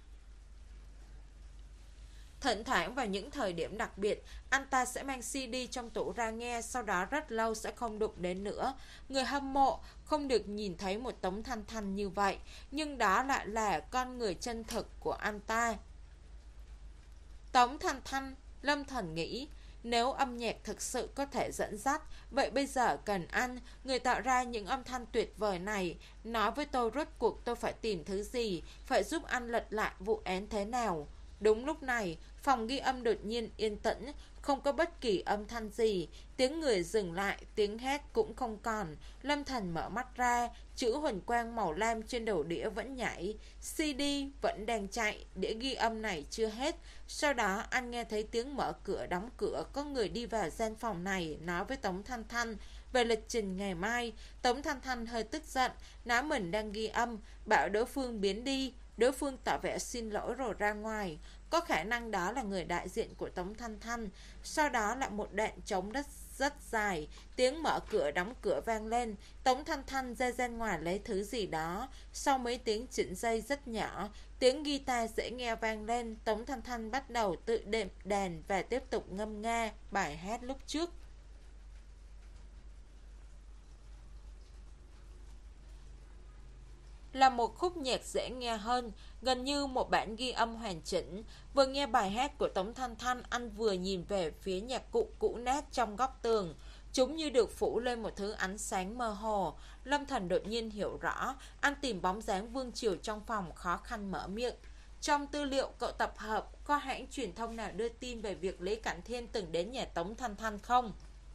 Thỉnh thoảng vào những thời điểm đặc biệt, anh ta sẽ mang xê đê trong tủ ra nghe, sau đó rất lâu sẽ không đụng đến nữa. Người hâm mộ không được nhìn thấy một Tống Thanh Thanh như vậy, nhưng đó lại là con người chân thực của anh ta. Tống Thanh Thanh, Lâm Thần nghĩ, nếu âm nhạc thực sự có thể dẫn dắt, vậy bây giờ cần anh, người tạo ra những âm thanh tuyệt vời này, nói với tôi rốt cuộc tôi phải tìm thứ gì, phải giúp anh lật lại vụ án thế nào. Đúng lúc này, phòng ghi âm đột nhiên yên tĩnh, không có bất kỳ âm thanh gì, tiếng người dừng lại, tiếng hét cũng không còn. Lâm Thần mở mắt ra, chữ huỳnh quang màu lam trên đầu đĩa vẫn nhảy, xê đê vẫn đang chạy, đĩa ghi âm này chưa hết. Sau đó anh nghe thấy tiếng mở cửa đóng cửa, có người đi vào gian phòng này, nói với Tống Thanh Thanh về lịch trình ngày mai. Tống Thanh Thanh hơi tức giận, nói mình đang ghi âm, bảo đối phương biến đi. Đối phương tỏ vẻ xin lỗi rồi ra ngoài. Có khả năng đó là người đại diện của Tống Thanh Thanh. Sau đó lại một đoạn trống đất rất dài, tiếng mở cửa đóng cửa vang lên. Tống Thanh Thanh ra ra ngoài lấy thứ gì đó. Sau mấy tiếng chỉnh dây rất nhỏ, tiếng guitar dễ nghe vang lên. Tống Thanh Thanh bắt đầu tự đệm đàn và tiếp tục ngâm nga bài hát lúc trước. Là một khúc nhạc dễ nghe hơn, gần như một bản ghi âm hoàn chỉnh. Vừa nghe bài hát của Tống Thanh Thanh, anh vừa nhìn về phía nhạc cụ cũ nát trong góc tường. Chúng như được phủ lên một thứ ánh sáng mơ hồ. Lâm Thần đột nhiên hiểu rõ, anh tìm bóng dáng Vương Triều trong phòng, khó khăn mở miệng. Trong tư liệu cậu tập hợp, có hãng truyền thông nào đưa tin về việc Lý Cảnh Thiên từng đến nhà Tống Thanh Thanh không?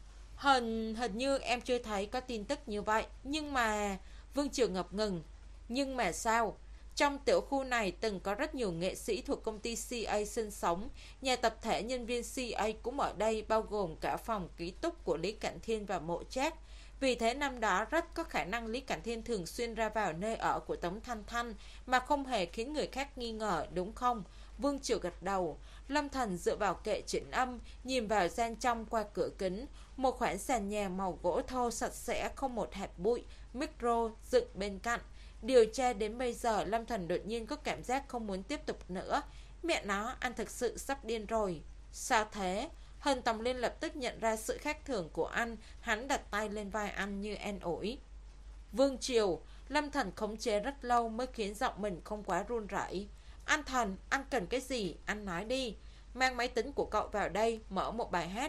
Hình, hình như em chưa thấy có tin tức như vậy. Nhưng mà... Vương Triều ngập ngừng. Nhưng mà sao? Trong tiểu khu này từng có rất nhiều nghệ sĩ thuộc công ty xê a sinh sống. Nhà tập thể nhân viên xê a cũng ở đây, bao gồm cả phòng ký túc của Lý Cảnh Thiên và Mộ Trác. Vì thế năm đó rất có khả năng Lý Cảnh Thiên thường xuyên ra vào nơi ở của Tống Thanh Thanh mà không hề khiến người khác nghi ngờ, đúng không? Vương Triều gật đầu. Lâm Thần dựa vào kệ chỉnh âm, nhìn vào gian trong qua cửa kính. Một khoảng sàn nhà màu gỗ thô sạch sẽ, không một hạt bụi, micro dựng bên cạnh. Điều tra đến bây giờ, Lâm Thần đột nhiên có cảm giác không muốn tiếp tục nữa. Mẹ nó, anh thực sự sắp điên rồi. Sao thế? Hân Tòng Liên lập tức nhận ra sự khác thường của anh. Hắn đặt tay lên vai anh như an ủi. Vương Triều, Lâm Thần khống chế rất lâu mới khiến giọng mình không quá run rẩy. Anh Thần, anh cần cái gì? Anh nói đi. Mang máy tính của cậu vào đây, mở một bài hát.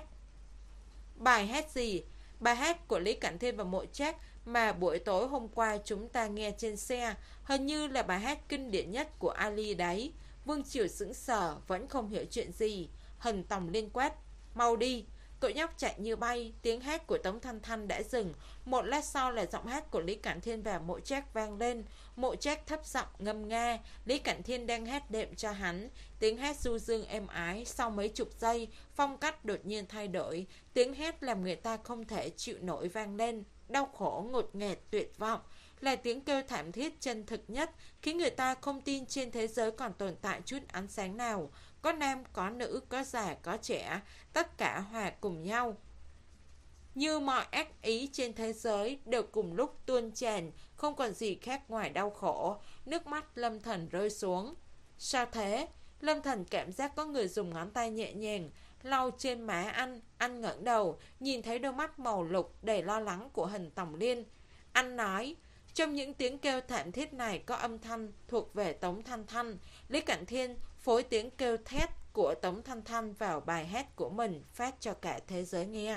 Bài hát gì? Bài hát của Lý Cảnh Thiên và Mộ Trác mà buổi tối hôm qua chúng ta nghe trên xe. Hình như là bài hát kinh điển nhất của Ali đấy. Vương Triều sững sờ, vẫn không hiểu chuyện gì. Hân Tòng Liên quát, mau đi. Cậu nhóc chạy như bay. Tiếng hát của Tống Thanh Thanh đã dừng. Một lát sau là giọng hát của Lý Cảnh Thiên và Mộ Trác vang lên. Mộ Trác thấp giọng ngâm nga. Lý Cảnh Thiên đang hát đệm cho hắn. Tiếng hát du dương êm ái. Sau mấy chục giây, phong cách đột nhiên thay đổi. Tiếng hát làm người ta không thể chịu nổi vang lên. Đau khổ, ngột ngạt, tuyệt vọng. Là tiếng kêu thảm thiết chân thực nhất, khiến người ta không tin trên thế giới còn tồn tại chút ánh sáng nào. Có nam, có nữ, có già, có trẻ, tất cả hòa cùng nhau. Như mọi ác ý trên thế giới đều cùng lúc tuôn tràn, không còn gì khác ngoài đau khổ. Nước mắt Lâm Thần rơi xuống. Sao thế? Lâm Thần cảm giác có người dùng ngón tay nhẹ nhàng lau trên má anh. Anh ngẩng đầu, nhìn thấy đôi mắt màu lục đầy lo lắng của Hân Tòng Liên. Anh nói, trong những tiếng kêu thảm thiết này có âm thanh thuộc về Tống Thanh Thanh. Lý Cảnh Thiên phối tiếng kêu thét của Tống Thanh Thanh vào bài hát của mình, phát cho cả thế giới nghe.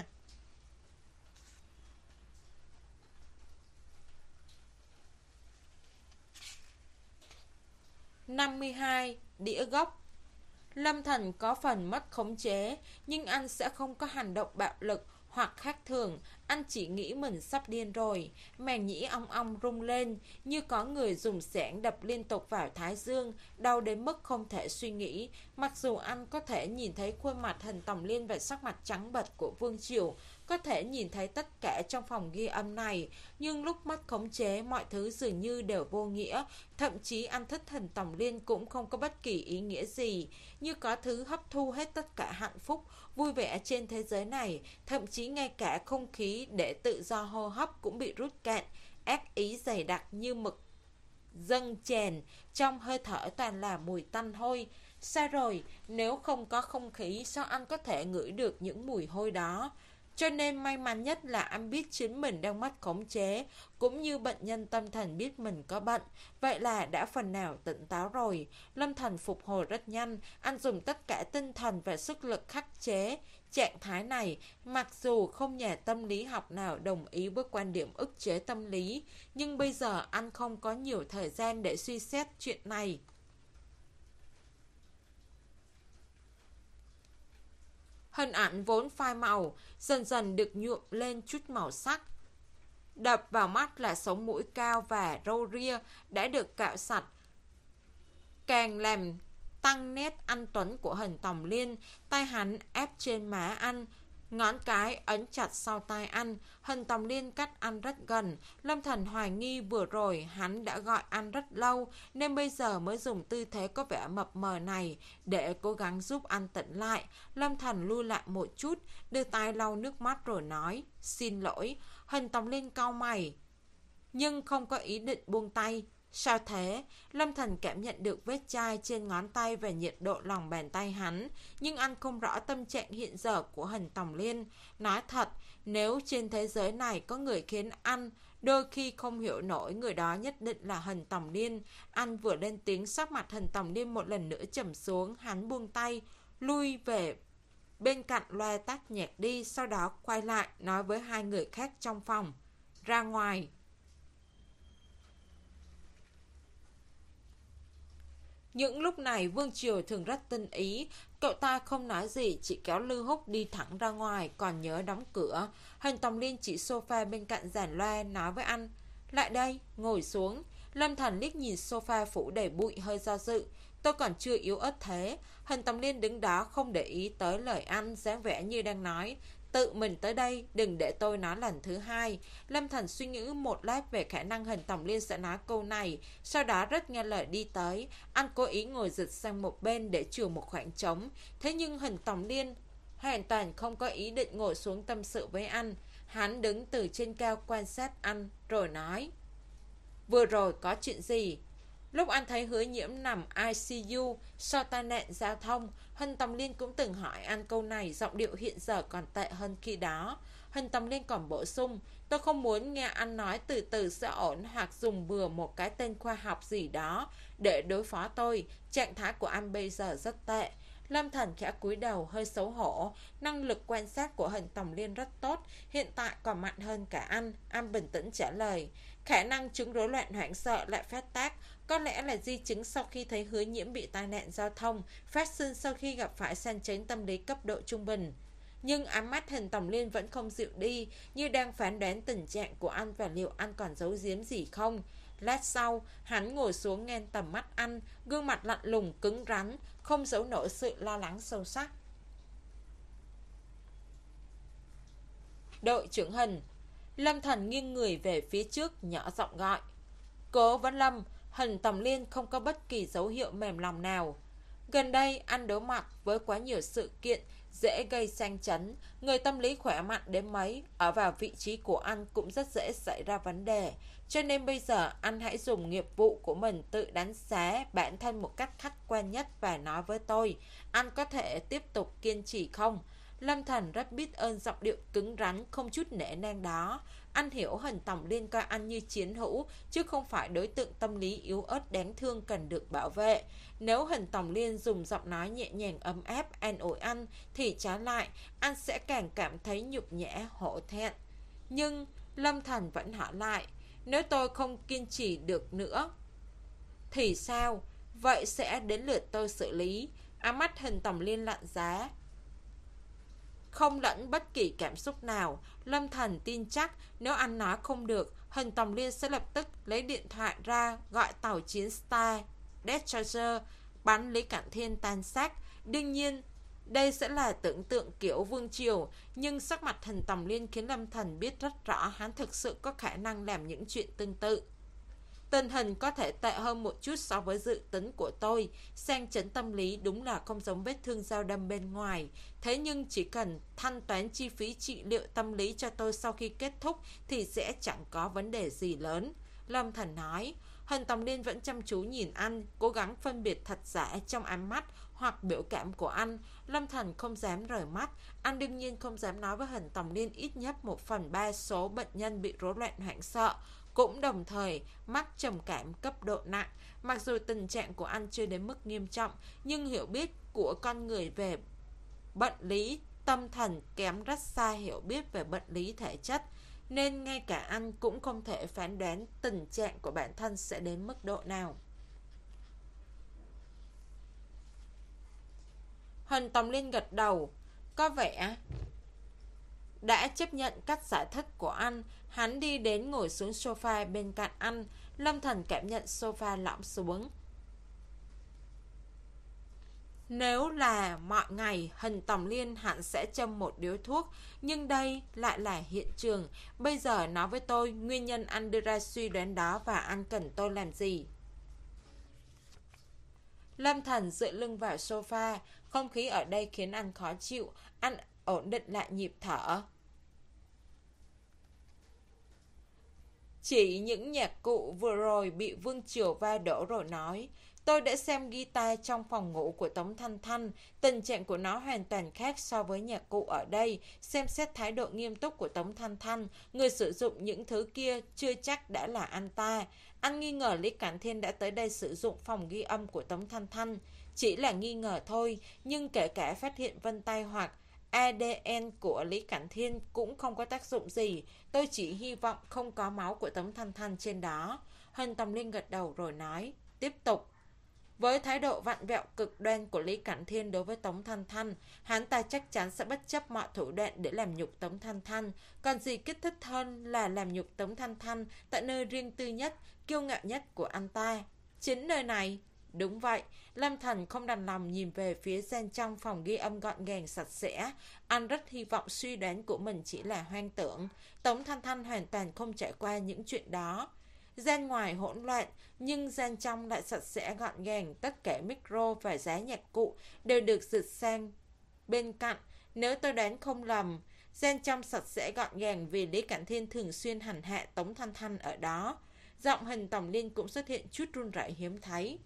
năm mươi hai. Đĩa gốc. Lâm Thần có phần mất khống chế, nhưng anh sẽ không có hành động bạo lực hoặc khác thường. Anh chỉ nghĩ mình sắp điên rồi. Màng nhĩ ong ong rung lên, như có người dùng xẻng đập liên tục vào thái dương, đau đến mức không thể suy nghĩ. Mặc dù anh có thể nhìn thấy khuôn mặt Hân Tòng Liên và sắc mặt trắng bệch của Vương Triều, có thể nhìn thấy tất cả trong phòng ghi âm này, nhưng lúc mất khống chế, mọi thứ dường như đều vô nghĩa. Thậm chí anh thích Hân Tòng Liên cũng không có bất kỳ ý nghĩa gì, như có thứ hấp thu hết tất cả hạnh phúc, vui vẻ trên thế giới này. Thậm chí ngay cả không khí để tự do hô hấp cũng bị rút cạn. Ác ý dày đặc như mực dâng tràn, trong hơi thở toàn là mùi tanh hôi. Sai rồi, nếu không có không khí, sao anh có thể ngửi được những mùi hôi đó? Cho nên may mắn nhất là anh biết chính mình đang mất khống chế, cũng như bệnh nhân tâm thần biết mình có bệnh. Vậy là đã phần nào tỉnh táo rồi. Lâm Thành phục hồi rất nhanh, anh dùng tất cả tinh thần và sức lực khắc chế trạng thái này. Mặc dù không nhà tâm lý học nào đồng ý với quan điểm ức chế tâm lý, nhưng bây giờ anh không có nhiều thời gian để suy xét chuyện này. Hình ảnh vốn phai màu, dần dần được nhuộm lên chút màu sắc. Đập vào mắt là sống mũi cao và râu ria đã được cạo sạch, càng làm tăng nét anh tuấn của hình Tòng Liên. Tay hắn ép trên má anh, ngón cái ấn chặt sau tai anh. Hình Tòng Liên cách anh rất gần. Lâm Thành hoài nghi vừa rồi hắn đã gọi anh rất lâu, nên bây giờ mới dùng tư thế có vẻ mập mờ này để cố gắng giúp anh tỉnh lại. Lâm Thành lui lại một chút, đưa tay lau nước mắt rồi nói: "Xin lỗi." Hình Tòng Liên cau mày, nhưng không có ý định buông tay. "Sao thế?" Lâm Thành cảm nhận được vết chai trên ngón tay và nhiệt độ lòng bàn tay hắn, nhưng anh không rõ tâm trạng hiện giờ của Hình Tòng Liên. Nói thật, nếu trên thế giới này có người khiến anh đôi khi không hiểu nổi, người đó nhất định là Hình Tòng Liên. Anh vừa lên tiếng, sắc mặt Hình Tòng Liên một lần nữa trầm xuống. Hắn buông tay, lui về bên cạnh loa tắt nhạc đi, sau đó quay lại nói với hai người khác trong phòng: "Ra ngoài." Những lúc này Vương Triều thường rất tinh ý. Cậu ta không nói gì, chỉ kéo Lưu Húc đi thẳng ra ngoài, còn nhớ đóng cửa. Hình Tòng Liên chỉ sofa bên cạnh giàn loa, nói với anh: "Lại đây, ngồi xuống." Lâm Thành liếc nhìn sofa phủ đầy bụi, hơi do dự: "Tôi còn chưa yếu ớt thế." Hình Tòng Liên đứng đó không để ý tới lời anh, dáng vẻ như đang nói: "Tự mình tới đây, đừng để tôi nói lần thứ hai." Lâm Thành suy nghĩ một lát về khả năng Hình Tòng Liên sẽ nói câu này, sau đó rất nghe lời đi tới. Anh cố ý ngồi dịch sang một bên để chừa một khoảng trống. Thế nhưng Hình Tòng Liên hoàn toàn không có ý định ngồi xuống tâm sự với anh. Hắn đứng từ trên cao quan sát anh rồi nói: "Vừa rồi có chuyện gì?" Lúc anh thấy Hứa Nhiễm nằm i xê u sau tai nạn giao thông, Hình Tòng Liên cũng từng hỏi anh câu này, giọng điệu hiện giờ còn tệ hơn khi đó. Hình Tòng Liên còn bổ sung: "Tôi không muốn nghe anh nói từ từ sẽ ổn hoặc dùng bừa một cái tên khoa học gì đó để đối phó tôi. Trạng thái của anh bây giờ rất tệ." Lâm Thành khẽ cúi đầu, hơi xấu hổ. Năng lực quan sát của Hình Tòng Liên rất tốt, hiện tại còn mạnh hơn cả anh. Anh bình tĩnh trả lời: "Khả năng chứng rối loạn hoảng sợ lại phát tác, có lẽ là di chứng sau khi thấy Hứa Nhiễm bị tai nạn giao thông, phát sinh sau khi gặp phải sang chấn tâm lý cấp độ trung bình." Nhưng ánh mắt Hình Tòng Liên vẫn không dịu đi, như đang phán đoán tình trạng của anh và liệu anh còn giấu giếm gì không. Lát sau, hắn ngồi xuống ngang tầm mắt anh, gương mặt lạnh lùng cứng rắn, không giấu nổi sự lo lắng sâu sắc. "Đội trưởng Hình." Lâm Thành nghiêng người về phía trước, nhỏ giọng gọi: "Cố Vấn Lâm." Hình Tòng Liên không có bất kỳ dấu hiệu mềm lòng nào. Gần đây anh đối mặt với quá nhiều sự kiện dễ gây sang chấn. Người tâm lý khỏe mạnh đến mấy, ở vào vị trí của anh cũng rất dễ xảy ra vấn đề. Cho nên bây giờ anh hãy dùng nghiệp vụ của mình tự đánh giá bản thân một cách khách quan nhất và nói với tôi, anh có thể tiếp tục kiên trì không? Lâm Thành rất biết ơn giọng điệu cứng rắn, không chút nể nang đó. Anh hiểu Hình Tòng Liên coi anh như chiến hữu, chứ không phải đối tượng tâm lý yếu ớt đáng thương cần được bảo vệ. Nếu Hình Tòng Liên dùng giọng nói nhẹ nhàng ấm áp an ủi anh, thì trái lại, anh sẽ càng cảm thấy nhục nhã, hổ thẹn. Nhưng Lâm Thành vẫn hỏi lại: "Nếu tôi không kiên trì được nữa thì sao? Vậy sẽ đến lượt tôi xử lý." Ánh mắt Hình Tòng Liên lạnh giá, không lẫn bất kỳ cảm xúc nào. Lâm Thành tin chắc nếu anh nói không được, Hình Tòng Liên sẽ lập tức lấy điện thoại ra gọi tàu chiến Star Destroyer bắn Lý Cẩn Thiên tan xác. Đương nhiên đây sẽ là tưởng tượng kiểu Vương Triều, nhưng sắc mặt Hình Tòng Liên khiến Lâm Thành biết rất rõ hắn thực sự có khả năng làm những chuyện tương tự. Tình hình có thể tệ hơn một chút so với dự tính của tôi. Sang chấn tâm lý đúng là không giống vết thương dao đâm bên ngoài. Thế nhưng chỉ cần thanh toán chi phí trị liệu tâm lý cho tôi sau khi kết thúc thì sẽ chẳng có vấn đề gì lớn." Lâm Thành nói. Hình Tòng Liên vẫn chăm chú nhìn anh, cố gắng phân biệt thật giả trong ánh mắt. hoặc biểu cảm của anh. Lâm Thành không dám rời mắt. Anh đương nhiên không dám nói với Hình Tòng Liên ít nhất một phần ba số bệnh nhân bị rối loạn hoảng sợ cũng đồng thời mắc trầm cảm cấp độ nặng. Mặc dù tình trạng của anh chưa đến mức nghiêm trọng, nhưng hiểu biết của con người về bệnh lý tâm thần kém rất xa hiểu biết về bệnh lý thể chất, nên ngay cả anh cũng không thể phán đoán tình trạng của bản thân sẽ đến mức độ nào. Hình Tòng Liên gật đầu, có vẻ đã chấp nhận cách giải thích của anh. Hắn đi đến ngồi xuống sofa bên cạnh anh. Lâm Thành cảm nhận sofa lõm xuống. Nếu là mọi ngày, Hình Tòng Liên hẳn sẽ châm một điếu thuốc, nhưng đây lại là hiện trường. Bây giờ nói với tôi nguyên nhân anh đưa ra suy đoán đó và anh cần tôi làm gì. Lâm Thành dựa lưng vào sofa. Không khí ở đây khiến anh khó chịu. Anh ổn định lại nhịp thở. Chỉ những nhạc cụ vừa rồi bị Vương Triều va đổ rồi nói. Tôi đã xem guitar trong phòng ngủ của Tống Thanh Thanh. Tình trạng của nó hoàn toàn khác so với nhạc cụ ở đây. Xem xét thái độ nghiêm túc của Tống Thanh Thanh, người sử dụng những thứ kia chưa chắc đã là anh ta. Anh nghi ngờ Lý Cảnh Thiên đã tới đây sử dụng phòng ghi âm của Tống Thanh Thanh. Chỉ là nghi ngờ thôi, nhưng kể cả phát hiện vân tay hoặc a đê en của Lý Cảnh Thiên cũng không có tác dụng gì. Tôi chỉ hy vọng không có máu của Tống Thanh Thanh trên đó. Hình Tòng Liên gật đầu rồi nói, tiếp tục. Với thái độ vặn vẹo cực đoan của Lý Cảnh Thiên đối với Tống Thanh Thanh, hắn ta chắc chắn sẽ bất chấp mọi thủ đoạn để làm nhục Tống Thanh Thanh. Còn gì kích thích hơn là làm nhục Tống Thanh Thanh tại nơi riêng tư nhất, kiêu ngạo nhất của anh ta. Chính nơi này. Đúng vậy, Lâm Thành không đành lòng nhìn về phía gian trong phòng ghi âm gọn gàng sạch sẽ. Anh rất hy vọng suy đoán của mình chỉ là hoang tưởng. Tống Thanh Thanh hoàn toàn không trải qua những chuyện đó. Gian ngoài hỗn loạn, nhưng gian trong lại sạch sẽ gọn gàng. Tất cả micro và giá nhạc cụ đều được dịch sang bên cạnh. Nếu tôi đoán không lầm, gian trong sạch sẽ gọn gàng vì Lý Cảnh Thiên thường xuyên hành hạ Tống Thanh Thanh ở đó. Giọng Hình Tòng Liên cũng xuất hiện chút run rẩy hiếm thấy.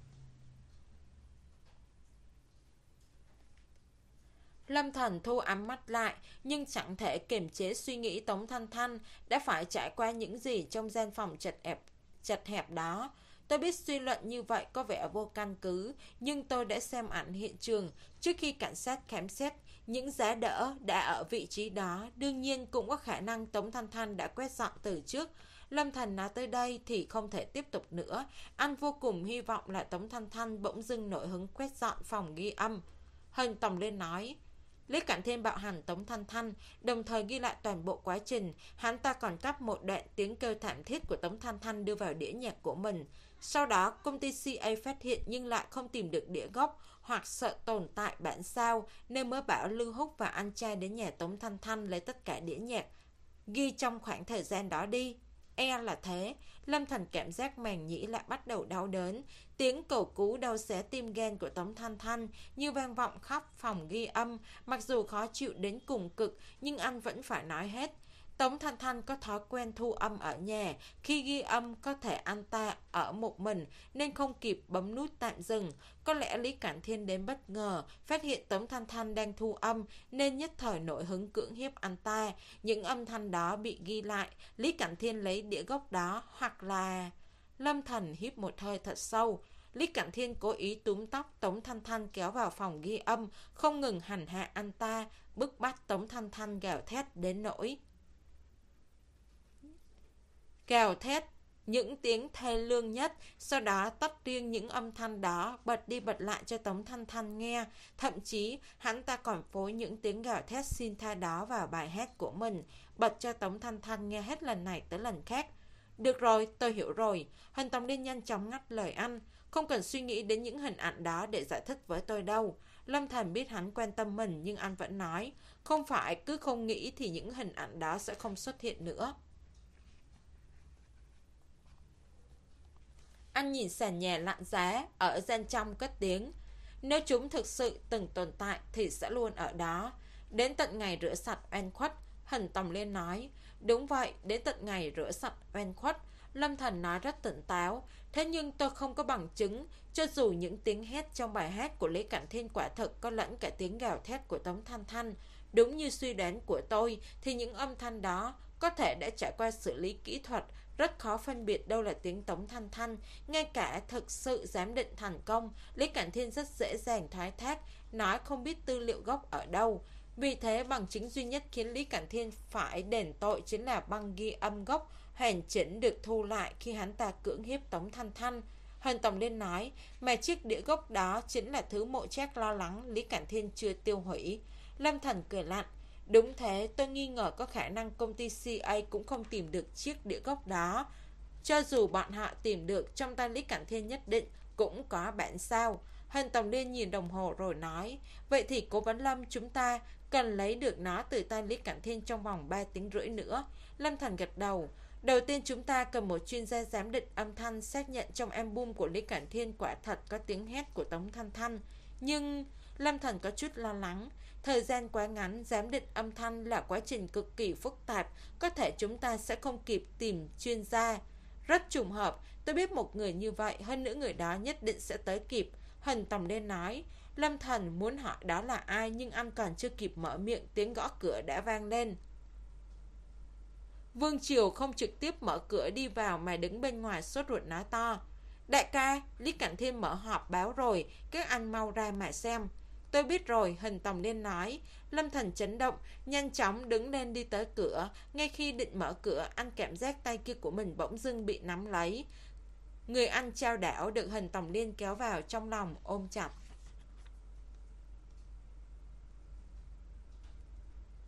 Lâm Thành thu ấm mắt lại, nhưng chẳng thể kiềm chế suy nghĩ Tống Thanh Thanh đã phải trải qua những gì trong gian phòng chật hẹp, chật hẹp đó. Tôi biết suy luận như vậy có vẻ vô căn cứ, nhưng tôi đã xem ảnh hiện trường. Trước khi cảnh sát khám xét, những giá đỡ đã ở vị trí đó. Đương nhiên cũng có khả năng Tống Thanh Thanh đã quét dọn từ trước. Lâm Thành nói tới đây thì không thể tiếp tục nữa. Anh vô cùng hy vọng là Tống Thanh Thanh bỗng dưng nổi hứng quét dọn phòng ghi âm. Hình Tòng Liên nói, Lý Cảnh Thiên bạo hành Tống Thanh Thanh, đồng thời ghi lại toàn bộ quá trình. Hắn ta còn cắt một đoạn tiếng kêu thảm thiết của Tống Thanh Thanh đưa vào đĩa nhạc của mình. Sau đó, công ty xê a phát hiện nhưng lại không tìm được đĩa gốc hoặc sợ tồn tại bản sao, nên mới bảo Lưu Húc và anh trai đến nhà Tống Thanh Thanh lấy tất cả đĩa nhạc ghi trong khoảng thời gian đó đi. E là thế. Lâm Thành cảm giác màng nhĩ lại bắt đầu đau đớn. Tiếng cầu cứu đau xé tim gan của Tống Thanh Thanh như vang vọng khắp phòng ghi âm. Mặc dù khó chịu đến cùng cực, nhưng anh vẫn phải nói hết. Tống Thanh Thanh có thói quen thu âm ở nhà. Khi ghi âm có thể anh ta ở một mình nên không kịp bấm nút tạm dừng. Có lẽ Lý Cảnh Thiên đến bất ngờ, phát hiện Tống Thanh Thanh đang thu âm nên nhất thời nổi hứng cưỡng hiếp anh ta. Những âm thanh đó bị ghi lại, Lý Cảnh Thiên lấy đĩa gốc đó, hoặc là... Lâm Thành hít một hơi thật sâu. Lý Cảnh Thiên cố ý túm tóc Tống Thanh Thanh kéo vào phòng ghi âm, không ngừng hành hạ anh ta, bức bách Tống Thanh Thanh gào thét đến nỗi gào thét những tiếng thê lương nhất, sau đó tách riêng những âm thanh đó, bật đi bật lại cho Tống Thanh Thanh nghe. Thậm chí, hắn ta còn phối những tiếng gào thét xin tha đó vào bài hát của mình, bật cho Tống Thanh Thanh nghe hết lần này tới lần khác. Được rồi, tôi hiểu rồi. Hình Tòng Liên nhanh chóng ngắt lời anh. Không cần suy nghĩ đến những hình ảnh đó để giải thích với tôi đâu. Lâm Thành biết hắn quan tâm mình, nhưng anh vẫn nói, không phải cứ không nghĩ thì những hình ảnh đó sẽ không xuất hiện nữa. Anh nhìn sàn nhà lạnh giá ở gian trong cất tiếng, nếu chúng thực sự từng tồn tại thì sẽ luôn ở đó, đến tận ngày rửa sạch oan khuất. Hình Tòng Liên nói, đúng vậy, đến tận ngày rửa sạch oan khuất. Lâm Thành nói rất tỉnh táo. Thế nhưng tôi không có bằng chứng. Cho dù những tiếng hét trong bài hát của Lý Cảnh Thiên quả thực có lẫn cả tiếng gào thét của Tống Thanh Thanh, đúng như suy đoán của tôi, thì những âm thanh đó có thể đã trải qua xử lý kỹ thuật, rất khó phân biệt đâu là tiếng Tống Thanh Thanh. Ngay cả thực sự giám định thành công, Lý Cảnh Thiên rất dễ dàng thoái thác, nói không biết tư liệu gốc ở đâu. Vì thế bằng chứng duy nhất khiến Lý Cảnh Thiên phải đền tội chính là băng ghi âm gốc hoàn chỉnh được thu lại khi hắn ta cưỡng hiếp Tống Thanh Thanh. Hàn Tổng Liên nói, mà chiếc đĩa gốc đó chính là thứ Mộ Trác lo lắng Lý Cảnh Thiên chưa tiêu hủy. Lâm Thần cười lạnh, đúng thế, tôi nghi ngờ có khả năng công ty xê a cũng không tìm được chiếc đĩa gốc đó. Cho dù bọn họ tìm được, trong tay Lý Cảnh Thiên nhất định cũng có bản sao. Hàn Tổng Liên nhìn đồng hồ rồi nói, vậy thì Cố Vấn Lâm chúng ta cần lấy được nó từ tay Lý Cảnh Thiên trong vòng ba tiếng rưỡi nữa. Lâm Thần gật đầu. Đầu tiên chúng ta cần một chuyên gia giám định âm thanh xác nhận trong album của Lý Cảnh Thiên quả thật có tiếng hét của Tống Thanh Thanh. Nhưng Lâm Thần có chút lo lắng. Thời gian quá ngắn, giám định âm thanh là quá trình cực kỳ phức tạp, có thể chúng ta sẽ không kịp tìm chuyên gia. Rất trùng hợp, tôi biết một người như vậy, hơn nữa người đó nhất định sẽ tới kịp. Hần Tổng Liên nói. Lâm Thần muốn hỏi đó là ai, nhưng anh còn chưa kịp mở miệng, tiếng gõ cửa đã vang lên. Vương Triều không trực tiếp mở cửa đi vào mà đứng bên ngoài sốt ruột nói to, đại ca, Lý Cảnh Thiên mở họp báo rồi, các anh mau ra mà xem. Tôi biết rồi, Hình Tổng Liên nói. Lâm Thần chấn động, nhanh chóng đứng lên đi tới cửa. Ngay khi định mở cửa, anh cảm giác tay kia của mình bỗng dưng bị nắm lấy. Người anh trao đảo được Hình Tổng Liên kéo vào trong lòng ôm chặt.